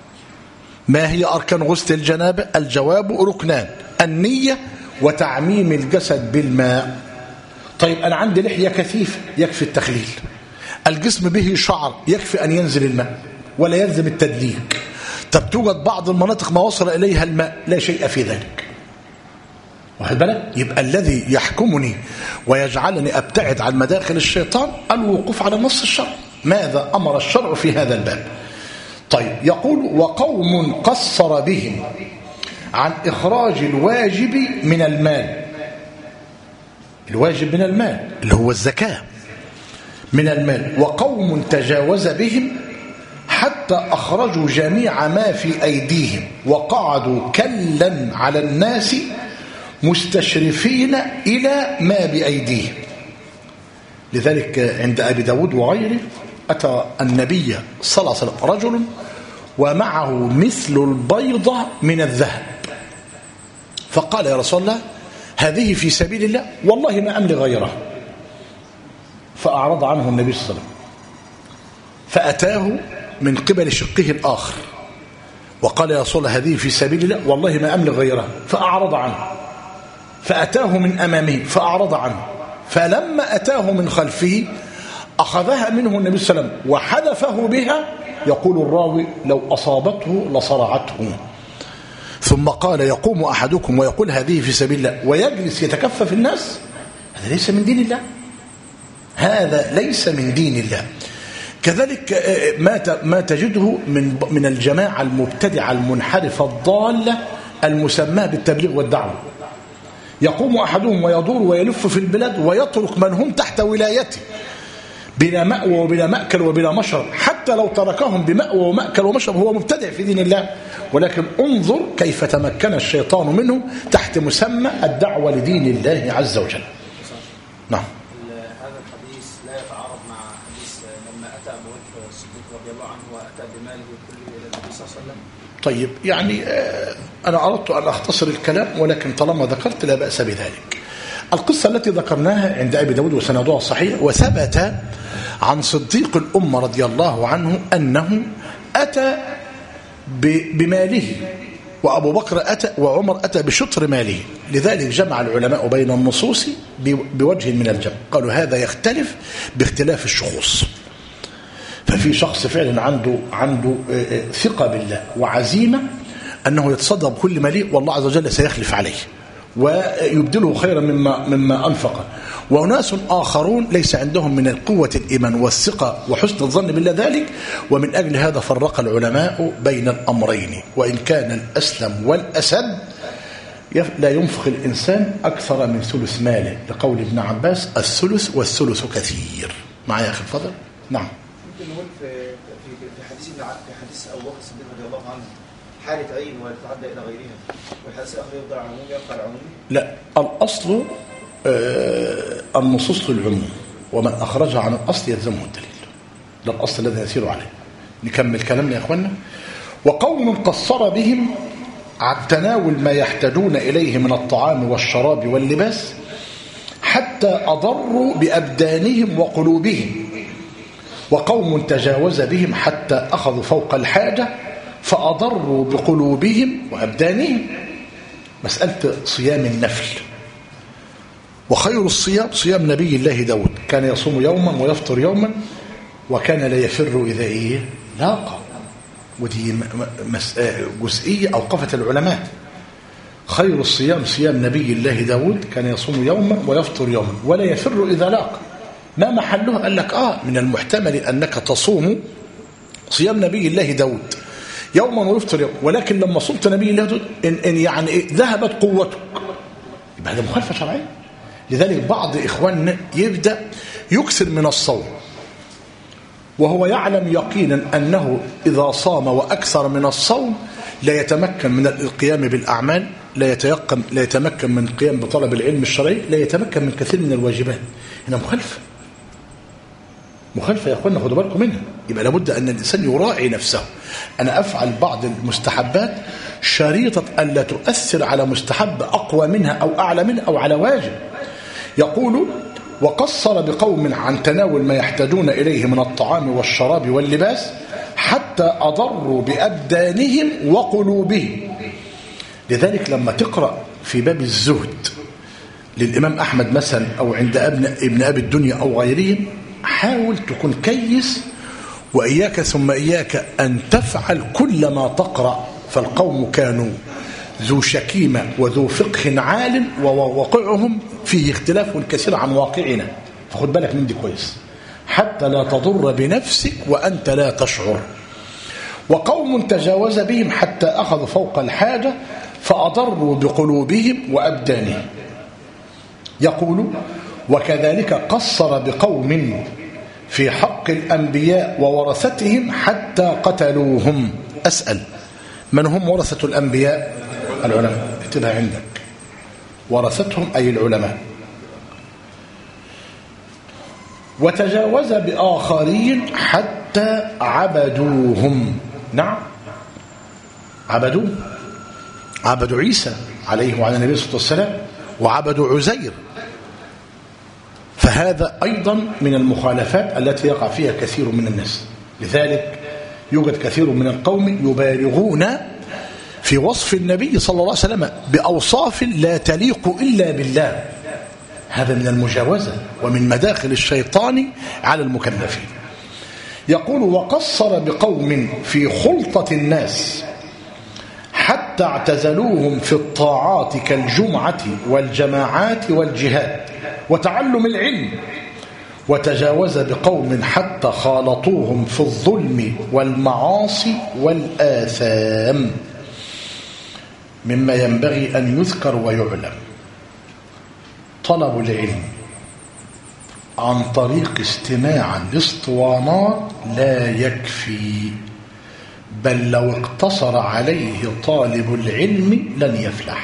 ما هي أركان غسل الجنابة؟ الجواب: ركنان: النية وتعميم الجسد بالماء. طيب أنا عندي لحية كثيفة، يكفي التخليل. الجسم به شعر، يكفي أن ينزل الماء ولا يلزم التدليك. طب توجد بعض المناطق ما وصل إليها الماء، لا شيء في ذلك، واخد بالك؟ يبقى الذي يحكمني ويجعلني أبتعد عن مداخل الشيطان الوقوف على نص الشرع. ماذا أمر الشرع في هذا الباب؟ طيب يقول: وقوم قصر بهم عن إخراج الواجب من المال. الواجب من المال اللي هو الزكاة من المال. وقوم تجاوز بهم حتى أخرجوا جميع ما في أيديهم وقعدوا كلا على الناس مستشرفين إلى ما بأيديهم. لذلك عند أبي داود وغيره أتى النبي صلى الله عليه وسلم رجل ومعه مثل البيضة من الذهب، فقال: يا رسول الله، هذه في سبيل الله، والله ما أملي غيرها. فأعرض عنه النبي صلى الله عليه وسلم، فأتاه من قبل شقه الآخر وقال: يا رسول الله، هذه في سبيل الله، والله ما أملي غيرها. فأعرض عنه، فأتاه من أمامه فأعرض عنه، فلما أتاه من خلفه أخذها منه النبي صلى الله عليه وسلم وحدفه بها. يقول الراوي: لو أصابته لصرعته. ثم قال: يقوم أحدكم ويقول هذه في سبيل الله ويجلس يتكفف الناس، هذا ليس من دين الله، هذا ليس من دين الله. كذلك ما تجده من الجماعة المبتدعة المنحرفة الضالة المسماة بالتبليغ والدعوة. يقوم أحدهم ويدور ويلف في البلاد ويترك من هم تحت ولايته بلا مأوى وبلا مأكل وبلا مشرب، حتى لو تركهم بمأوى ومأكل ومشرب هو مبتدع في دين الله. ولكن انظر كيف تمكن الشيطان منه تحت مسمى الدعوة لدين الله عز وجل. نعم. هذا الحديث لا يتعارض مع حديث لما أتى أبو بكر الصديق رضي الله عنه وأتى بماله كله إلى النبي صلى الله عليه وسلم. طيب يعني أنا أردت أن أختصر الكلام، ولكن طالما ذكرت لا بأس بذلك. القصة التي ذكرناها عند أبي داود وسندها صحيح، وثبت عن صديق الأمة رضي الله عنه أنه أتى بماله، وأبو بكر أتى وعمر أتى بشطر ماله. لذلك جمع العلماء بين النصوص بوجه من الجمع، قالوا هذا يختلف باختلاف الشخوص. ففي شخص فعلا عنده ثقة بالله وعزيمة أنه يتصدق بكل ماله والله عز وجل سيخلف عليه، ويبدله خيرا مما أنفق. وناس آخرون ليس عندهم من القوة الإيمان والثقة وحسن الظن بالله ذلك، ومن أجل هذا فرق العلماء بين الأمرين. وإن كان الأسلم والأسد لا ينفق الإنسان أكثر من ثلث ماله، لقول ابن عباس الثلث والثلث كثير. معايا يا أخي الفضل؟ نعم. ممكن نقول في حديث أبو بكر الصديق رضي الله عنه حالة عين ولا تتعدى إلى غيرها، والحديث الآخر يفضل على العموم يبقى على العموم؟ لا، الأصل النصوص للعموم، ومن أخرجها عن الأصل يلزمه الدليل. ده الأصل الذي يسير عليه. نكمل كلامنا يا أخوانا. وقوم قصر بهم عن تناول ما يحتاجون إليه من الطعام والشراب واللباس حتى أضروا بأبدانهم وقلوبهم، وقوم تجاوز بهم حتى أخذوا فوق الحاجة فأضروا بقلوبهم وأبدانهم. مسألة صيام النفل. وخير الصيام صيام نبي الله داود، كان يصوم يوما ويفطر يوما وكان لا يفر إذا لاقى. ودي جزئية أوقفت العلماء. خير الصيام صيام نبي الله داود، كان يصوم يوما ويفطر يوما ولا يفر إذا لاقى. ما محله؟ قال لك من المحتمل أنك تصوم صيام نبي الله داود يوما ويفطر يوما، ولكن لما صمت نبي الله داود إن يعني ذهبت قوتك، يبقى هذا مخالفة شرعية. لذلك بعض إخواننا يبدأ يكثر من الصوم وهو يعلم يقينا أنه إذا صام وأكثر من الصوم لا يتمكن من القيام بالأعمال، لا يتمكن من القيام بطلب العلم الشرعي، لا يتمكن من كثير من الواجبات. هنا مخالفة يا أخوانا، خدوا بالكم منها. يبقى لابد أن الإنسان يراعي نفسه. أنا أفعل بعض المستحبات شريطة ألا تؤثر على مستحب أقوى منها أو أعلى منها أو على واجب. يقول وقصر بقوم عن تناول ما يحتاجون إليه من الطعام والشراب واللباس حتى أضروا بأبدانهم وقلوبهم. لذلك لما تقرأ في باب الزهد للإمام أحمد مثلا أو عند ابن أبي الدنيا أو غيرهم، حاول تكون كيس، وإياك ثم إياك أن تفعل كل ما تقرأ. فالقوم كانوا ذو شكيمة وذو فقه عال، وواقعهم فيه اختلاف كثير عن واقعنا، فخد بالك من دي كويس حتى لا تضر بنفسك وأنت لا تشعر. وقوم تجاوز بهم حتى أخذوا فوق الحاجة فأضروا بقلوبهم وأبدانهم. يقول وكذلك قصر بقوم في حق الأنبياء وورثتهم حتى قتلوهم. أسأل من هم ورثة الأنبياء؟ العلماء. اكتبها عندك، ورثتهم أي العلماء. وتجاوز بآخرين حتى عبدوهم. نعم، عبدوا عيسى عليه وعلى النبي صلى الله عليه وسلم، وعبدوا عزير. فهذا أيضا من المخالفات التي يقع فيها كثير من الناس. لذلك يوجد كثير من القوم يبالغون في وصف النبي صلى الله عليه وسلم بأوصاف لا تليق إلا بالله. هذا من المجاوزة ومن مداخل الشيطان على المكلفين. يقول وقصر بقوم في خلطة الناس حتى اعتزلوهم في الطاعات كالجمعة والجماعات والجهاد وتعلم العلم. وتجاوز بقوم حتى خالطوهم في الظلم والمعاصي والآثام. مما ينبغي أن يذكر ويعلم طلب العلم عن طريق استماع الاسطوانات لا يكفي، بل لو اقتصر عليه طالب العلم لن يفلح.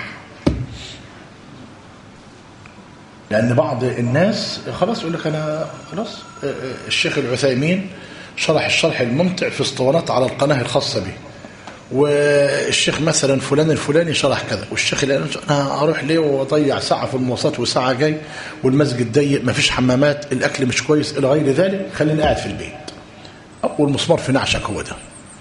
لأن بعض الناس خلاص يقول لك أنا خلاص الشيخ العثيمين شرح الشرح الممتع في اسطوانات على القناة الخاصة به، والشيخ مثلا فلان الفلاني شرح كذا، والشيخ الأنا أروح ليه وأضيع ساعة في المواصلات وساعة جاي والمسجد ضيق ما فيش حمامات الأكل مش كويس إلى غير ذلك، خليني قاعد في البيت. أول مسمار في نعشك هو ده،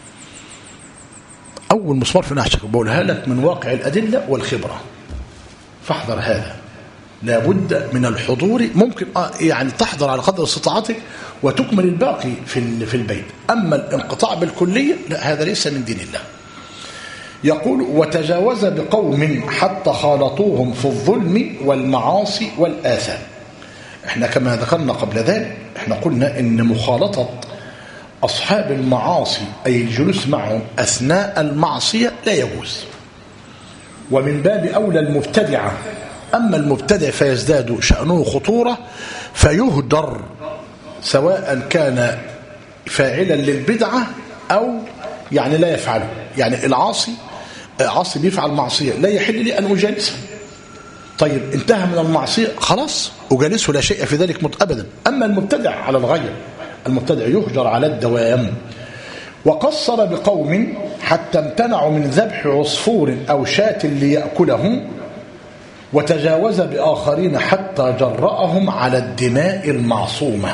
أول مسمار في نعشك بقولها لك من واقع الأدلة والخبرة، فاحذر هذا. لابد من الحضور. ممكن يعني تحضر على قدر استطاعتك وتكمل الباقي في البيت. أما الانقطاع بالكلية لا، هذا ليس من دين الله. يقول وتجاوز بقوم حتى خالطوهم في الظلم والمعاصي والآثام. احنا كما ذكرنا قبل ذلك احنا قلنا ان مخالطة أصحاب المعاصي أي الجلوس معهم أثناء المعصية لا يجوز، ومن باب أولى المبتدعة. أما المبتدع فيزداد شأنه خطورة فيهدر، سواء كان فاعلا للبدعة أو يعني لا يفعله. يعني العاصي عاصي بيفعل معصية لا يحل لي أن أجالسه، طيب انتهى من المعصية خلاص أجالسه لا شيء في ذلك أبدا. أما المبتدع على الغير، المبتدع يهجر على الدوام. وقصر بقوم حتى امتنعوا من ذبح عصفور أو شاة ليأكله، وتجاوز بآخرين حتى جرأهم على الدماء المعصومة.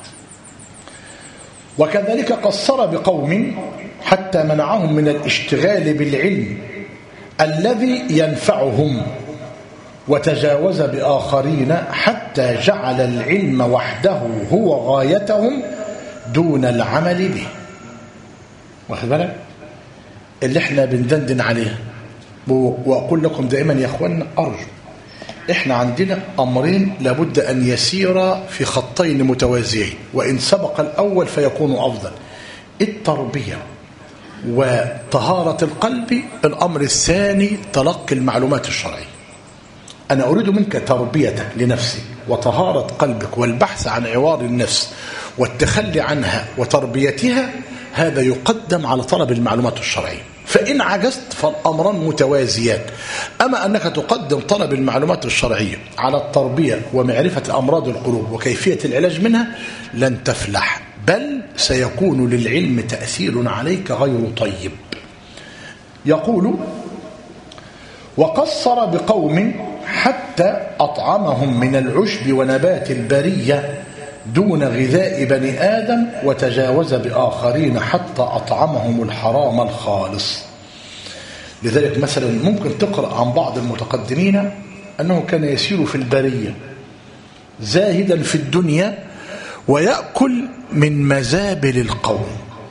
وكذلك قصر بقوم حتى منعهم من الاشتغال بالعلم الذي ينفعهم، وتجاوز بآخرين حتى جعل العلم وحده هو غايتهم دون العمل به. واخد بالك اللي احنا بندندن عليه. وأقول لكم دائما يا أخوانا أرجو، احنا عندنا أمرين لابد أن يسير في خطين متوازيين، وإن سبق الأول فيكون أفضل: التربية وطهارة القلب. الأمر الثاني تلقي المعلومات الشرعية. أنا أريد منك تربيتك لنفسك وطهارة قلبك والبحث عن عوار النفس والتخلي عنها وتربيتها، هذا يقدم على طلب المعلومات الشرعية. فإن عجزت فالأمران متوازيان. أما أنك تقدم طلب المعلومات الشرعية على التربية ومعرفة أمراض القلوب وكيفية العلاج منها لن تفلح، بل سيكون للعلم تأثير عليك غير طيب. يقول وقصر بقوم حتى أطعمهم من العشب ونبات البرية دون غذاء بني آدم، وتجاوز بآخرين حتى أطعمهم الحرام الخالص. لذلك مثلا ممكن تقرأ عن بعض المتقدمين أنه كان يسير في البرية زاهدا في الدنيا ويأكل من مزابل القوم.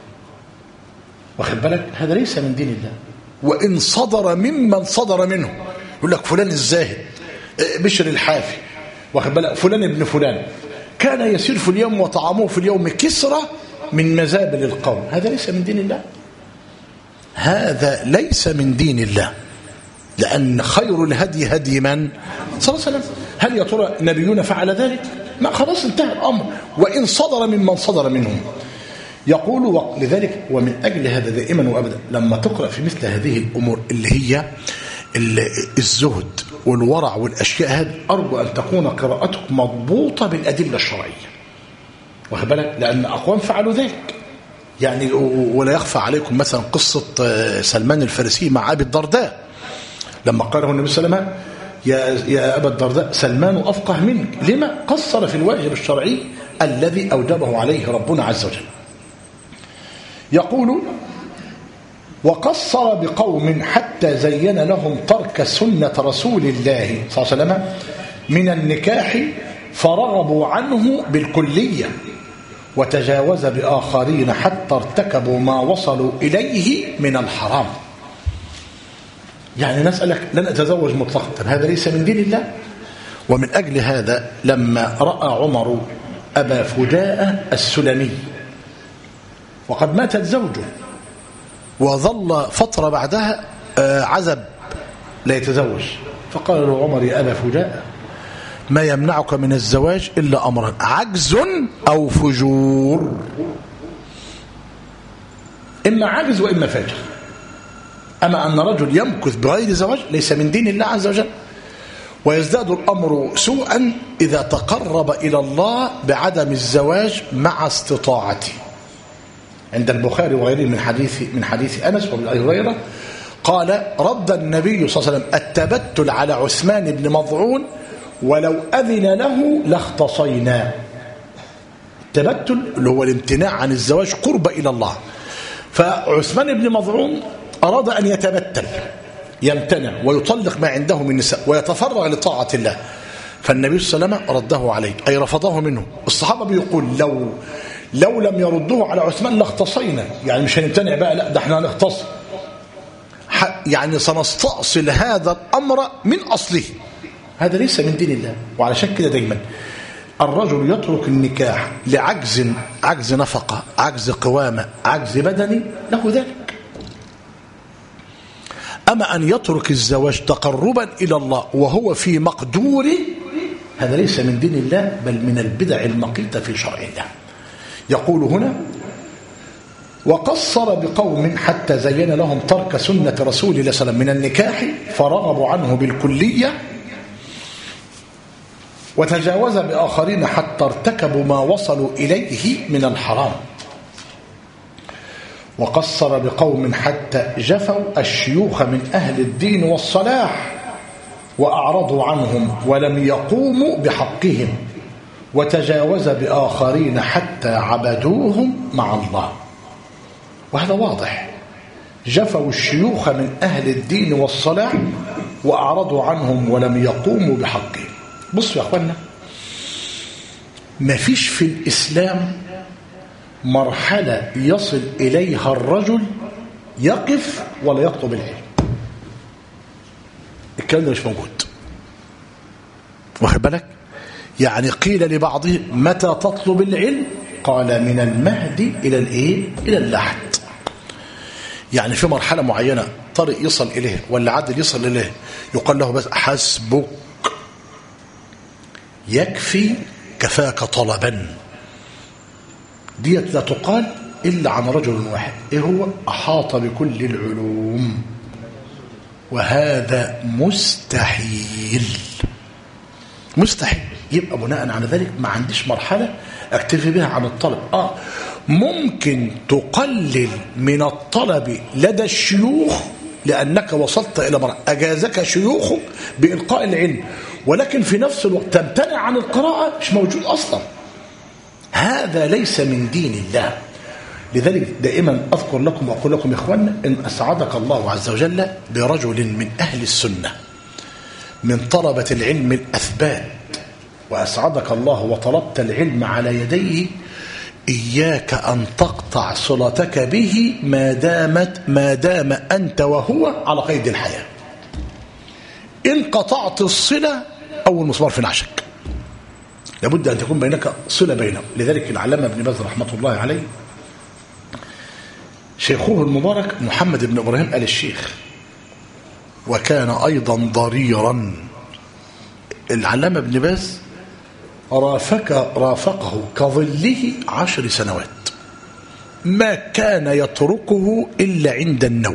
واخد بالك هذا ليس من دين الله، وإن صدر ممن صدر منه. يقول لك فلان الزاهد بشر الحافي، واخد بالك فلان ابن فلان كان يسير في اليوم وطعامه في اليوم كسرة من مزابل القوم. هذا ليس من دين الله، هذا ليس من دين الله، لأن خير الهدي هدي من صلى الله عليه وسلم. هل يا ترى نبيون فعل ذلك؟ ما خلاص انتهى الأمر، وإن صدر ممن صدر منهم. يقول لذلك ومن أجل هذا دائما وأبدا لما تقرأ في مثل هذه الأمور اللي هي الزهد والورع والأشياء هذه، أرجو أن تكون قراءتك مضبوطة بالأدلة الشرعية. واخد بالك لأن أقوام فعلوا ذلك. يعني ولا يخفى عليكم مثلا قصة سلمان الفارسي مع أبي الدرداء لما قاله النبي صلى الله عليه وسلم يا أبا الدرداء سلمان أفقه منك. لما؟ قصر في الواجب الشرعي الذي أوجبه عليه ربنا عز وجل. يقول وقصر بقوم حتى زين لهم ترك سنة رسول الله صلى الله عليه وسلم من النكاح فرغبوا عنه بالكلية، وتجاوز بآخرين حتى ارتكبوا ما وصلوا إليه من الحرام. يعني نسألك لن أتزوج مطلقا، هذا ليس من دين الله. ومن أجل هذا لما رأى عمر أبا فداء السلمي وقد ماتت زوجه وظل فترة بعدها عزب لا يتزوج، فقال له عمر يا أبا فداء ما يمنعك من الزواج إلا أمرا: عجز أو فجور. إما عجز وإما فاجر. أما أن رجل يمكث بغير زواج ليس من دين الله عز وجل. ويزداد الأمر سوءا إذا تقرب إلى الله بعدم الزواج مع استطاعته. عند البخاري وغيره من حديث أنس وابن أبي هريرة قال رد النبي صلى الله عليه وسلم التبتل على عثمان بن مظعون ولو أذن له لاختصينا. التبتل اللي هو الامتناع عن الزواج قرب إلى الله. فعثمان بن مظعون أراد أن يتبتل يمتنع ويطلق ما عنده من نساء ويتفرغ لطاعة الله، فالنبي صلى الله عليه وسلم رده عليه أي رفضه منه. الصحابة بيقول لو لم يردوه على عثمان لاختصينا، يعني مش هنمتنع بقى، لا ده احنا هنختص. يعني سنستأصل هذا الأمر من أصله. هذا ليس من دين الله. وعلشان كده دايما الرجل يترك النكاح عجز نفقة، عجز قوامة، عجز بدني، له ذلك. أما أن يترك الزواج تقربا إلى الله وهو في مقدوره، هذا ليس من دين الله بل من البدع المقيتة في شرع الله. يقول هنا: وقصر بقوم حتى زين لهم ترك سنة رسول الله صلى الله عليه وسلم من النكاح فرغبوا عنه بالكلية، وتجاوز بآخرين حتى ارتكبوا ما وصلوا إليه من الحرام. وقصر بقوم حتى جفوا الشيوخ من أهل الدين والصلاح وأعرضوا عنهم ولم يقوموا بحقهم، وتجاوز بآخرين حتى عبدوهم مع الله. وهذا واضح، جفوا الشيوخ من أهل الدين والصلاح وأعرضوا عنهم ولم يقوموا بحقهم. بصوا يا أخوانا، ما فيش في الإسلام مرحلة يصل إليها الرجل يقف ولا يطلب العلم. الكلام ده مش موجود، واخد بالك؟ يعني قيل لبعضهم: متى تطلب العلم؟ قال: من المهد إلى الإيه؟ إلى اللحد. يعني في مرحلة معينة طريق يصل إليه ولا عدل يصل إليه يقال له بس حسبك، يكفي، كفاك طلبا. ديت لا تقال إلا عن رجل واحد، إيه هو؟ أحاط بكل العلوم، وهذا مستحيل. مستحيل. يبقى بناء على ذلك ما عنديش مرحلة اكتفي بها عن الطلب. ممكن تقلل من الطلب لدى الشيوخ لأنك وصلت إلى مرحلة أجازك شيوخك بإلقاء العلم، ولكن في نفس الوقت تمتنع عن القراءة، مش موجود أصلا. هذا ليس من دين الله. لذلك دائما أذكر لكم وأقول لكم يا إخوان: إن أسعدك الله عز وجل برجل من أهل السنة من طلبة العلم الأثبات، وأسعدك الله وطلبت العلم على يديه، إياك أن تقطع صلتك به ما دام أنت وهو على قيد الحياة. إن قطعت الصلة أول مسمار في نعشك. لابد أن تكون بينك صلة بينه. لذلك العلامة ابن باز رحمة الله عليه شيخه المبارك محمد بن إبراهيم آل الشيخ، وكان أيضا ضريرا. العلامة ابن باز رافقه كظله 10 سنوات، ما كان يتركه إلا عند النوم.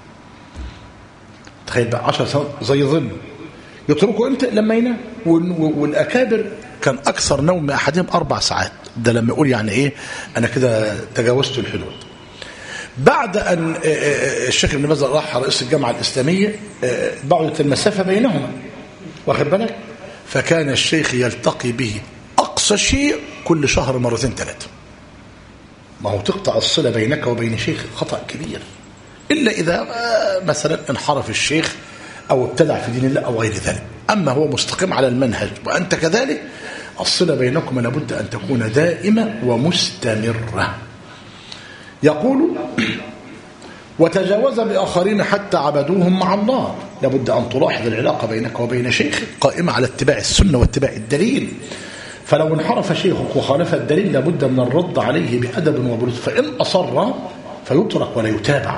تخيل بقى 10 سنوات زي ظل، يتركه امتى؟ لما ينام. والأكابر كان أكثر نوم أحدهم 4 ساعات. ده لما يقول يعني إيه أنا كده تجاوزت الحدود. بعد أن الشيخ ابن باز راح رئيس الجامعة الإسلامية بعدت المسافة بينهما، واخد بالك؟ فكان الشيخ يلتقي به أقصى شيء كل شهر 2 3. ما هو تقطع الصلة بينك وبين شيخ خطأ كبير، إلا إذا مثلا انحرف الشيخ أو ابتدع في دين الله أو غير ذلك. أما هو مستقيم على المنهج وأنت كذلك، الصلة بينكم لابد أن تكون دائمة ومستمرة. يقول: وتجاوز بآخرين حتى عبدوهم مع الله. لابد أن تلاحظ العلاقة بينك وبين شيخك قائمة على اتباع السنة واتباع الدليل. فلو انحرف شيخك وخالف الدليل لابد من الرد عليه بأدب وبلطف، فإن أصر فيترك ولا يتابع.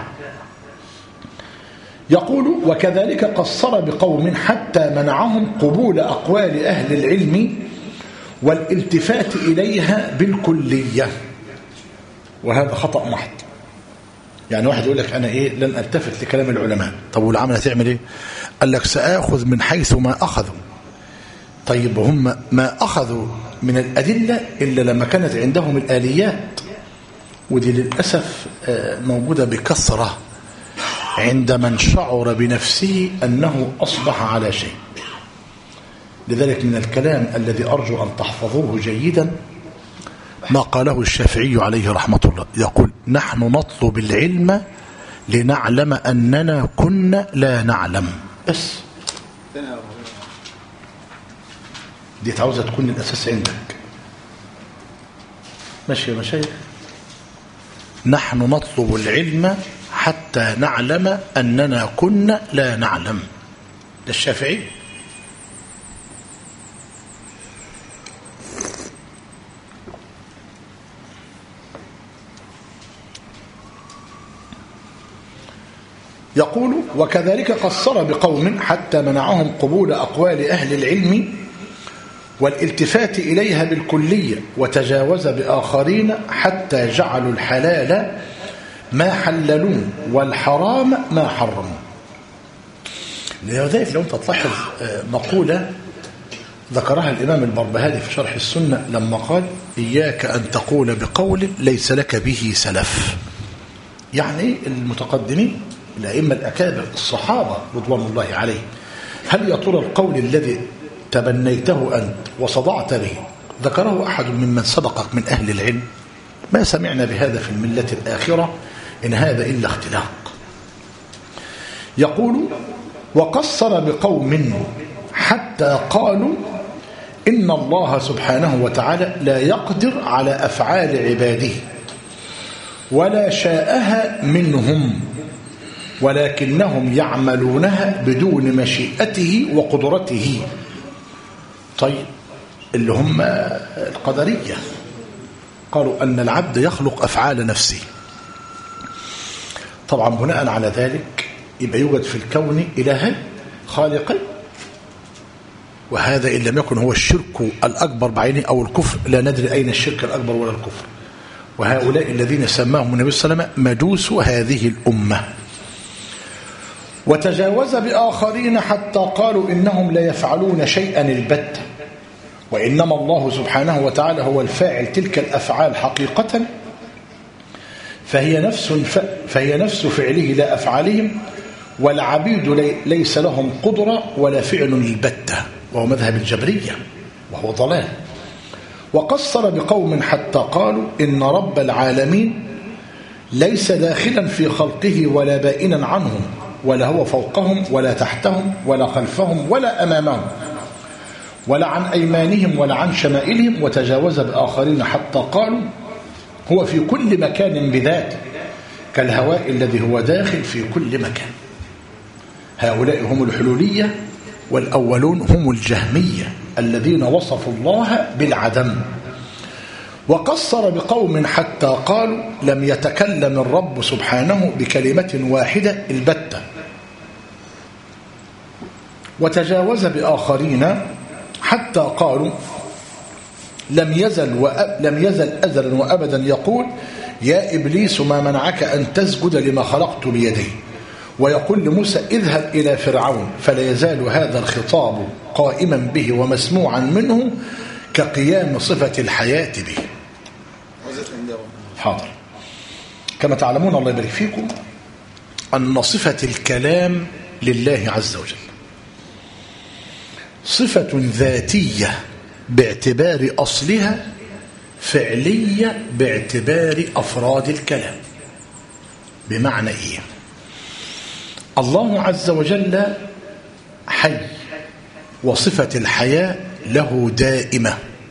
يقول: وكذلك قصر بقوم حتى منعهم قبول أقوال أهل العلم والالتفات إليها بالكلية، وهذا خطأ محض. يعني واحد يقول لك أنا لن ألتفت لكلام العلماء. طب والعمل هتعمل إيه؟ قال لك سآخذ من حيث ما أخذوا. طيب هم ما أخذوا من الأدلة إلا لما كانت عندهم الآليات، ودي للأسف موجودة بكثرة عند من شعر بنفسه أنه أصبح على شيء. لذلك من الكلام الذي أرجو أن تحفظوه جيدا ما قاله الشافعي عليه رحمة الله، يقول: نحن نطلب العلم لنعلم أننا كنا لا نعلم. بس دي عاوزة تكون الأساس عندك. ماشي يا مشايخ؟ نحن نطلب العلم حتى نعلم أننا كنا لا نعلم. ده الشافعي. يقول وكذلك قصر بقوم حتى منعهم قبول أقوال أهل العلم والالتفات إليها بالكلية، وتجاوز بآخرين حتى جعلوا الحلال ما حللوه والحرام ما حرموا. لذلك لو أنت تلاحظ مقولة ذكرها الإمام البربهاري في شرح السنة لما قال إياك أن تقول بقول ليس لك به سلف. يعني المتقدمين الأئمة الأكابر الصحابة رضوان الله عليه، هل يا ترى القول الذي تبنيته أنت وصدعت به ذكره أحد ممن سبقك من أهل العلم؟ ما سمعنا بهذا في الملة الآخرة إن هذا إلا اختلاق. يقول وقصر بقوم حتى قالوا إن الله سبحانه وتعالى لا يقدر على أفعال عباده ولا شاءها منهم، ولكنهم يعملونها بدون مشيئته وقدرته. طيب اللي هم القدرية قالوا أن العبد يخلق أفعال نفسه. طبعا بناء على ذلك يبقى يوجد في الكون إلهين خالقين، وهذا إن لم يكن هو الشرك الأكبر بعينه أو الكفر، لا ندري أين الشرك الأكبر ولا الكفر. وهؤلاء الذين سماهم النبي صلى الله عليه وسلم مجوس هذه الأمة. وتجاوز بآخرين حتى قالوا إنهم لا يفعلون شيئا البتة، وإنما الله سبحانه وتعالى هو الفاعل تلك الأفعال حقيقة، فهي نفس فعله لا أفعالهم، والعبيد ليس لهم قدرة ولا فعل البتة، وهو مذهب الجبرية وهو ضلال. وقصر بقوم حتى قالوا إن رب العالمين ليس داخلا في خلقه ولا بائنا عنهم، ولا هو فوقهم ولا تحتهم ولا خلفهم ولا أمامهم ولا عن أيمانهم ولا عن شمائلهم. وتجاوز بآخرين حتى قالوا هو في كل مكان بذاته كالهواء الذي هو داخل في كل مكان. هؤلاء هم الحلولية، والأولون هم الجهمية الذين وصفوا الله بالعدم. وقصر بقوم حتى قالوا لم يتكلم الرب سبحانه بكلمة واحدة البتة. وتجاوز بآخرين حتى قالوا لم يزل أزلا وأبدا يقول يا إبليس ما منعك أن تسجد لما خلقت بيدي، ويقول لموسى اذهب إلى فرعون، فلا يزال هذا الخطاب قائما به ومسموعا منه كقيام صفة الحياة به. حاضر. كما تعلمون الله يبارك فيكم أن صفة الكلام لله عز وجل صفة ذاتية باعتبار أصلها، فعلية باعتبار أفراد الكلام. بمعنى إيه؟ الله عز وجل حي، وصفة الحياة له دائمة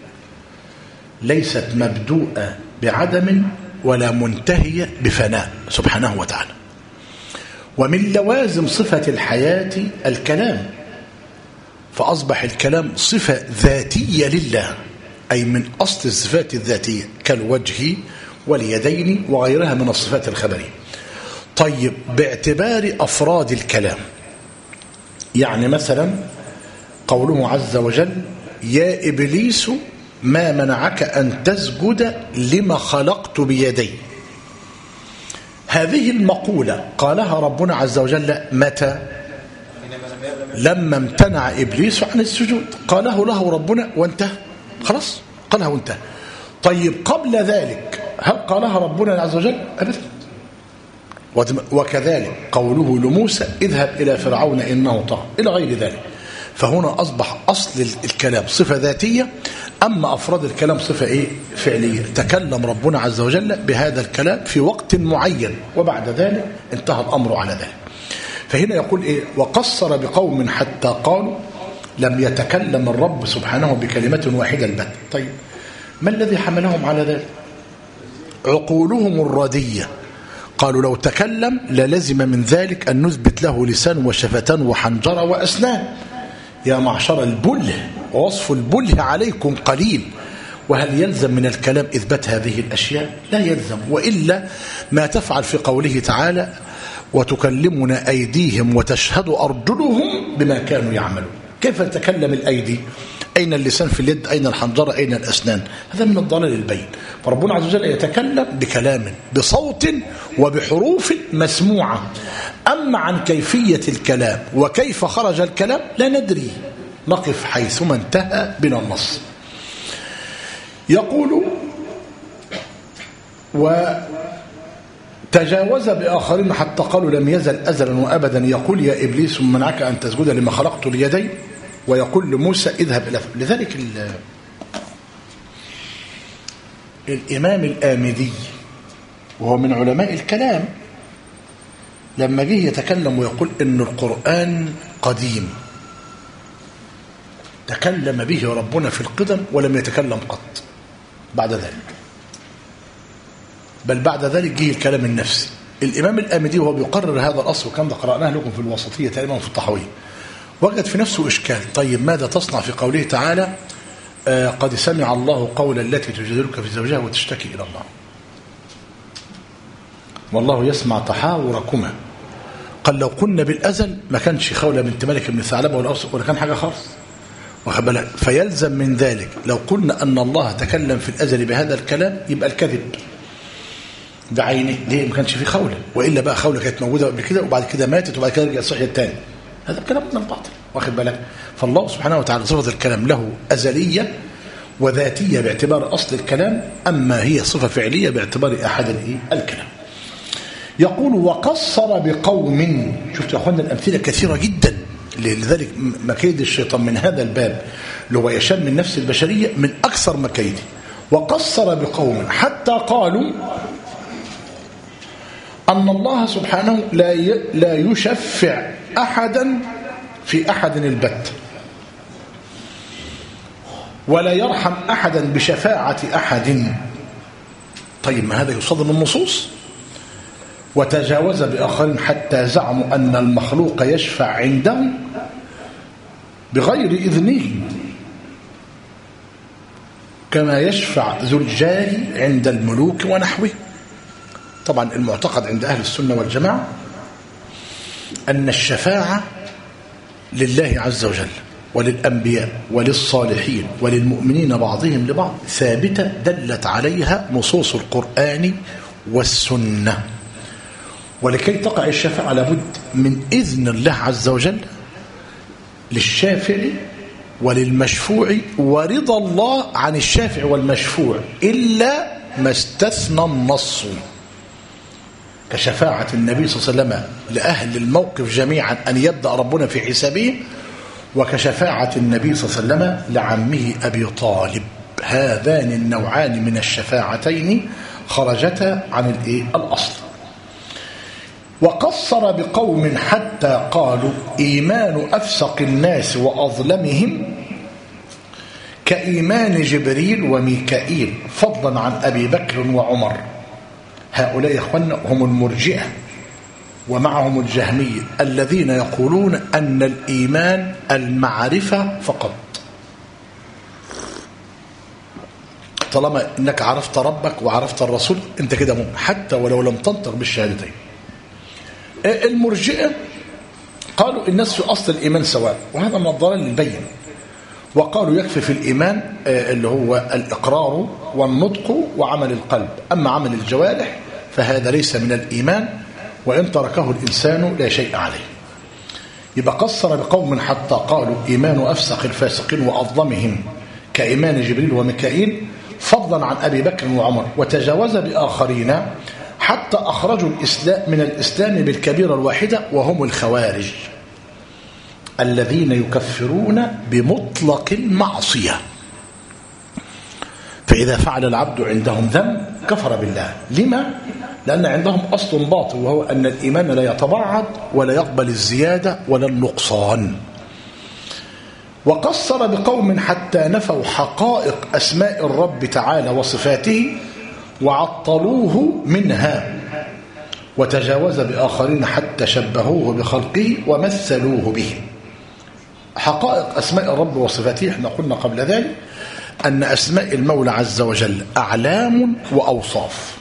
ليست مبدوءة بعدم ولا منتهية بفناء سبحانه وتعالى. ومن لوازم صفة الحياة الكلام، فأصبح الكلام صفة ذاتية لله، أي من أصل الصفات الذاتية كالوجه واليدين وغيرها من الصفات الخبرية. طيب باعتبار أفراد الكلام، يعني مثلا قوله عز وجل يا إبليس ما منعك أن تسجد لما خلقت بيدي، هذه المقولة قالها ربنا عز وجل متى؟ لما امتنع إبليس عن السجود، قاله له ربنا وانتهى، خلاص قالها وانتهى. طيب قبل ذلك هل قالها ربنا عز وجل؟ أبدا. وكذلك قوله لموسى اذهب إلى فرعون إنه طغى إلى غير ذلك. فهنا أصبح أصل الكلام صفة ذاتية، أما أفراد الكلام صفة إيه؟ فعلية. تكلم ربنا عز وجل بهذا الكلام في وقت معين، وبعد ذلك انتهى الأمر على ذلك. فهنا يقول إيه؟ وقصر بقوم حتى قالوا لم يتكلم الرب سبحانه بكلمة واحدة البتة. طيب ما الذي حملهم على ذلك؟ عقولهم الردية قالوا لو تكلم للزم من ذلك أن نثبت له لسان وشفتان وحنجرة وأسنان. يا معشر البله، ووصف البله عليكم قليل، وهل يلزم من الكلام إثبات هذه الأشياء؟ لا يلزم، وإلا ما تفعل في قوله تعالى وتكلمنا أيديهم وتشهد أرجلهم بما كانوا يعملون. كيف تتكلم الأيدي؟ أين اللسان في اليد؟ أين الحنجرة؟ أين الأسنان؟ هذا من الضلال البين. فربنا عز وجل يتكلم بكلام بصوت وبحروف مسموعة، أما عن كيفية الكلام وكيف خرج الكلام لا ندري، نقف حيثما انتهى بنا النص. يقول وتجاوز بآخرين حتى قالوا لم يزل أزلا وأبدا يقول يا إبليس منعك أن تسجد لما خلقت اليدين، ويقول لموسى اذهب إلى. لذلك الإمام الآمدي وهو من علماء الكلام لما جه يتكلم ويقول إن القرآن قديم تكلم به ربنا في القدم ولم يتكلم قط بعد ذلك، بل بعد ذلك جه الكلام النفسي. الإمام الآمدي وهو بيقرر هذا الأصل، وكان ده قرأناه لكم في الوسطية تقريبا في الطحاوية، وجد في نفسه إشكال. طيب ماذا تصنع في قوله تعالى قد سمع الله قول التي تجادلك في زوجها وتشتكي إلى الله والله يسمع تحاوركما؟ قال لو كنا بالأزل ما كانش خولة بنت ملك بن ثعلبة ولا كان حاجة خالص، واخد بالك؟ فيلزم من ذلك لو قلنا أن الله تكلم في الأزل بهذا الكلام يبقى الكذب بعينه. ليه؟ ما كانش في خولة، وإلا بقى خولة كانت موجودة قبل كده وبعد كده ماتت وبعد كده رجع صحيح الثاني. هذا الكلام من الباطل، واخد بالك؟ فالله سبحانه وتعالى صفة الكلام له أزلية وذاتية باعتبار أصل الكلام، أما هي صفة فعلية باعتبار أحد الكلام. يقول وقصر بقوم. شفت يا أخوانا الأمثلة كثيرة جدا، لذلك مكيد الشيطان من هذا الباب اللي هو يشم من نفس البشرية من أكثر مكيده. وقصر بقوم حتى قالوا أن الله سبحانه لا يشفع أحدا في أحد البت، ولا يرحم أحدا بشفاعة أحد. طيب ما هذا يصادم النصوص. وتجاوز بآخرين حتى زعموا أن المخلوق يشفع عندهم بغير إذنه كما يشفع ذو الجاه عند الملوك ونحوه. طبعا المعتقد عند أهل السنة والجماعة أن الشفاعة لله عز وجل وللأنبياء وللصالحين وللمؤمنين بعضهم لبعض ثابتة دلت عليها نصوص القرآن والسنة. ولكي تقع الشفاعة لابد من إذن الله عز وجل للشافع وللمشفوع ورضا الله عن الشافع والمشفوع، إلا ما استثنى النص كشفاعة النبي صلى الله عليه وسلم لأهل الموقف جميعا أن يبدأ ربنا في حسابه، وكشفاعة النبي صلى الله عليه وسلم لعمه أبي طالب. هذان النوعان من الشفاعتين خرجتا عن الأصل. وقصر بقوم حتى قالوا إيمان أفسق الناس وأظلمهم كإيمان جبريل وميكائيل فضلا عن أبي بكر وعمر. هؤلاء يا أخوانا هم المرجئة ومعهم الجهمية الذين يقولون أن الإيمان المعرفة فقط. طالما أنك عرفت ربك وعرفت الرسول أنت كده مؤمن حتى ولو لم تنطق بالشهادتين. المرجئة قالوا الناس في أصل الإيمان سواء، وهذا من الضلال البين. وقالوا يكفي في الإيمان اللي هو الإقرار والنطق وعمل القلب، أما عمل الجوارح فهذا ليس من الإيمان، وإن تركه الإنسان لا شيء عليه. يبقى قصر بقوم حتى قالوا إيمان أفسق الفاسقين وأظلمهم كإيمان جبريل وميكائيل فضلا عن أبي بكر وعمر. وتجاوز بآخرين حتى أخرجوا الإسلام من الإسلام بالكبيرة الواحدة وهم الخوارج الذين يكفرون بمطلق المعصية. فإذا فعل العبد عندهم ذنب كفر بالله. لما؟ لأن عندهم أصل باطل وهو أن الإيمان لا يتبعض ولا يقبل الزيادة ولا النقصان. وقصر بقوم حتى نفوا حقائق أسماء الرب تعالى وصفاته وعطلوه منها وتجاوز بآخرين حتى شبهوه بخلقه ومثلوه به. حقائق أسماء الرب وصفاته، احنا قلنا قبل ذلك أن أسماء المولى عز وجل أعلام وأوصاف.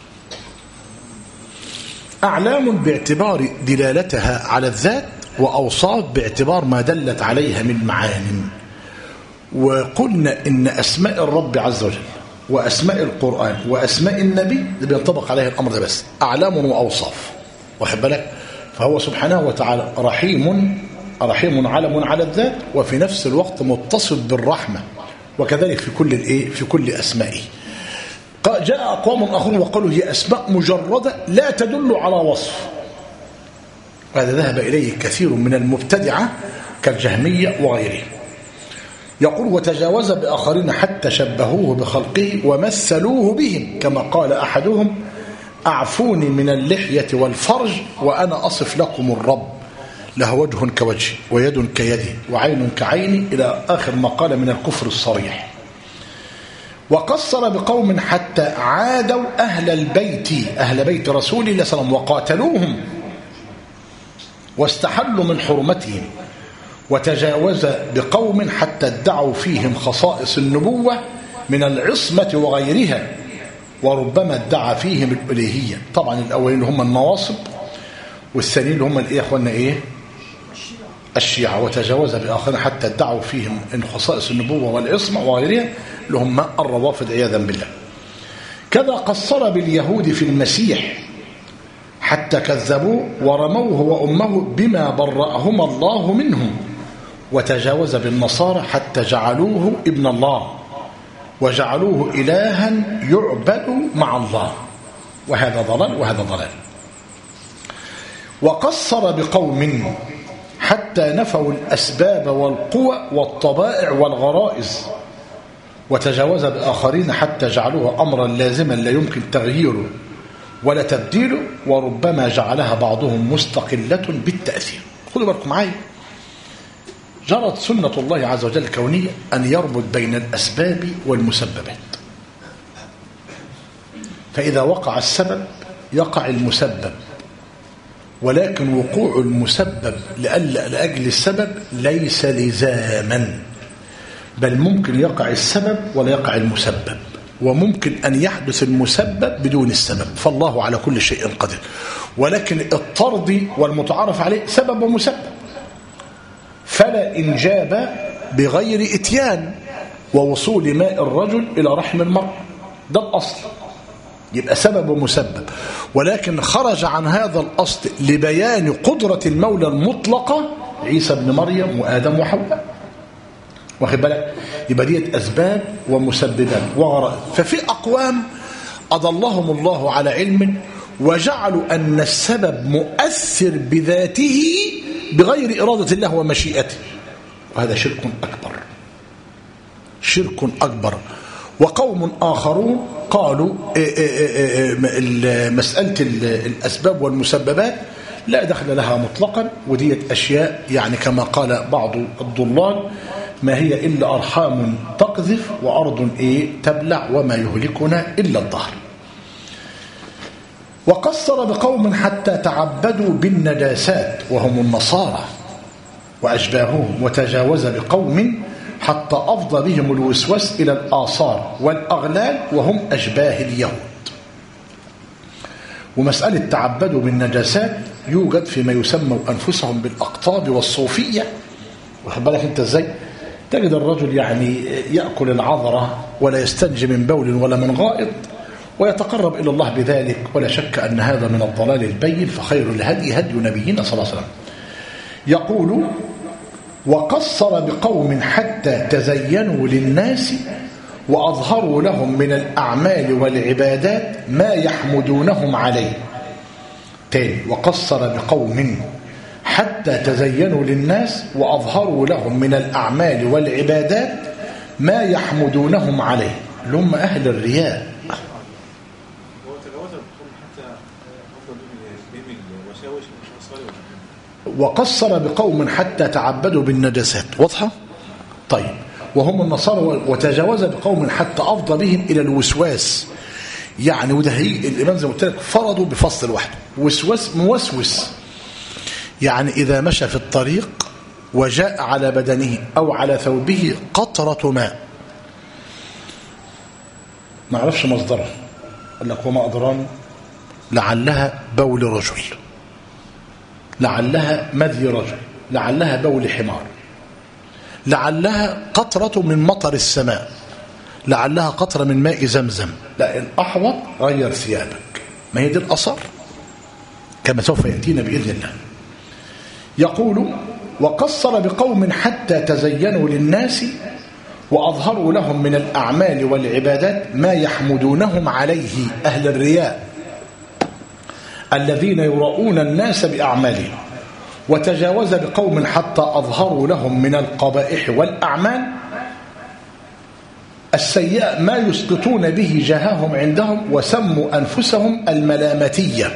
أعلام باعتبار دلالتها على الذات، وأوصاف باعتبار ما دلت عليها من معان. وقلنا إن أسماء الرب عز وجل وأسماء القرآن وأسماء النبي بينطبق عليه الأمر ده، بس أعلام وأوصاف، واخد بالك؟ فهو سبحانه وتعالى رحيم علم على الذات، وفي نفس الوقت متصف بالرحمة، وكذلك في كل أسمائه. جاء أقوام آخرون وقالوا هي أسماء مجردة لا تدل على وصف، وهذا ذهب إليه كثير من المبتدعة كالجهمية وغيرهم. يقول وتجاوز بآخرين حتى شبهوه بخلقه ومثلوه بهم، كما قال أحدهم أعفوني من اللحية والفرج وأنا أصف لكم الرب، له وجه كوجهي ويد كيدي وعين كعيني، إلى آخر ما قال من الكفر الصريح. وقصر بقوم حتى عادوا أهل بيت رسول الله صلى الله عليه وسلم وقاتلوهم واستحلوا من حرمتهم. وتجاوز بقوم حتى ادعوا فيهم خصائص النبوة من العصمة وغيرها، وربما ادعى فيهم الإلهية. طبعا الأولين هم النواصب، والثانيين هم إخواننا الشيعة. وتجاوز بآخرين حتى ادعوا فيهم من خصائص النبوة والعصمة وغيرها، اللي هم الروافض عياذا بالله. كذا قصر باليهود في المسيح حتى كذبوه ورموه وأمه بما برأهما الله منهم. وتجاوز بالنصارى حتى جعلوه ابن الله وجعلوه إلها يعبد مع الله، وهذا ضلال وهذا ضلال. وقصر بقوم حتى نفوا الأسباب والقوى والطبائع والغرائز. وتجاوز بآخرين حتى جعلوه أمرا لازما لا يمكن تغييره ولا تبديله، وربما جعلها بعضهم مستقلة بالتأثير. خذوا بالكم معايا، جرت سنة الله عز وجل الكونية أن يربط بين الأسباب والمسببات، فإذا وقع السبب يقع المسبب، ولكن وقوع المسبب لأجل السبب ليس لزاما، بل ممكن يقع السبب ولا يقع المسبب، وممكن أن يحدث المسبب بدون السبب، فالله على كل شيء قدير. ولكن الطرد والمتعارف عليه سبب ومسبب، فلا إنجاب بغير إتيان ووصول ماء الرجل إلى رحم المرء، ده الأصل، يبقى سبب ومسبب. ولكن خرج عن هذا الأصل لبيان قدرة المولى المطلقة عيسى بن مريم وآدم وحواء، واخد بالك؟ يبقى ديت أسباب ومسببات وغرائز. ففي أقوام أضلهم الله على علم وجعلوا أن السبب مؤثر بذاته بغير إرادة الله ومشيئته، وهذا شرك أكبر. وقوم آخرون قالوا مسألة الأسباب والمسببات لا دخل لها مطلقا، وديت أشياء يعني كما قال بعض الضلال ما هي إلا أرحام تقذف وأرض تبلع وما يهلكنا إلا الدهر. وقصر بقوم حتى تعبدوا بالنجاسات وهم النصارى وأشباههم. وتجاوز بقوم حتى أفضى بهم الوسوس إلى الآثار والأغلال وهم أشباه اليهود. ومسألة تعبدوا بالنجاسات يوجد فيما يسمى أنفسهم بالأقطاب والصوفية، واخد بالك أنت إزاي؟ تجد الرجل يعني يأكل العذرة ولا يستنجي من بول ولا من غائط ويتقرب إلى الله بذلك، ولا شك أن هذا من الضلال البين، فخير الهدي هدي نبينا صلى الله عليه وسلم. يقول وقصر بقوم حتى تزينوا للناس وأظهروا لهم من الأعمال والعبادات ما يحمدونهم عليه. تاني، وقصر بقوم حتى تزينوا للناس وأظهروا لهم من الأعمال والعبادات ما يحمدونهم عليه، اللي هم أهل الرياء. وقصر بقوم حتى تعبدوا بالنجاسات، واضحة؟ طيب، وهم النصارى. وتجاوز بقوم حتى أفضى بهم إلى الوسواس، يعني وده هي الإمام زي ما قلت لك فرضوا بفصل لوحده. وسوس موسوس يعني إذا مشى في الطريق وجاء على بدنه أو على ثوبه قطرة ماء ما عرفش مصدره، قال لك وما أدراني لعلها بول رجل، لعلها مذي رجل، لعلها بول حمار، لعلها قطرة من مطر السماء، لعلها قطرة من ماء زمزم. لا الأحوط غير ثيابك. ما هي دي الأثر كما سوف يأتينا بإذن الله. يقول وقصر بقوم حتى تزينوا للناس وأظهروا لهم من الأعمال والعبادات ما يحمدونهم عليه أهل الرياء الذين يراؤون الناس بأعمالهم، وتجاوز بقوم حتى أظهروا لهم من القبائح والأعمال السيئة ما يسقطون به جاههم عندهم، وسموا أنفسهم الملامتية.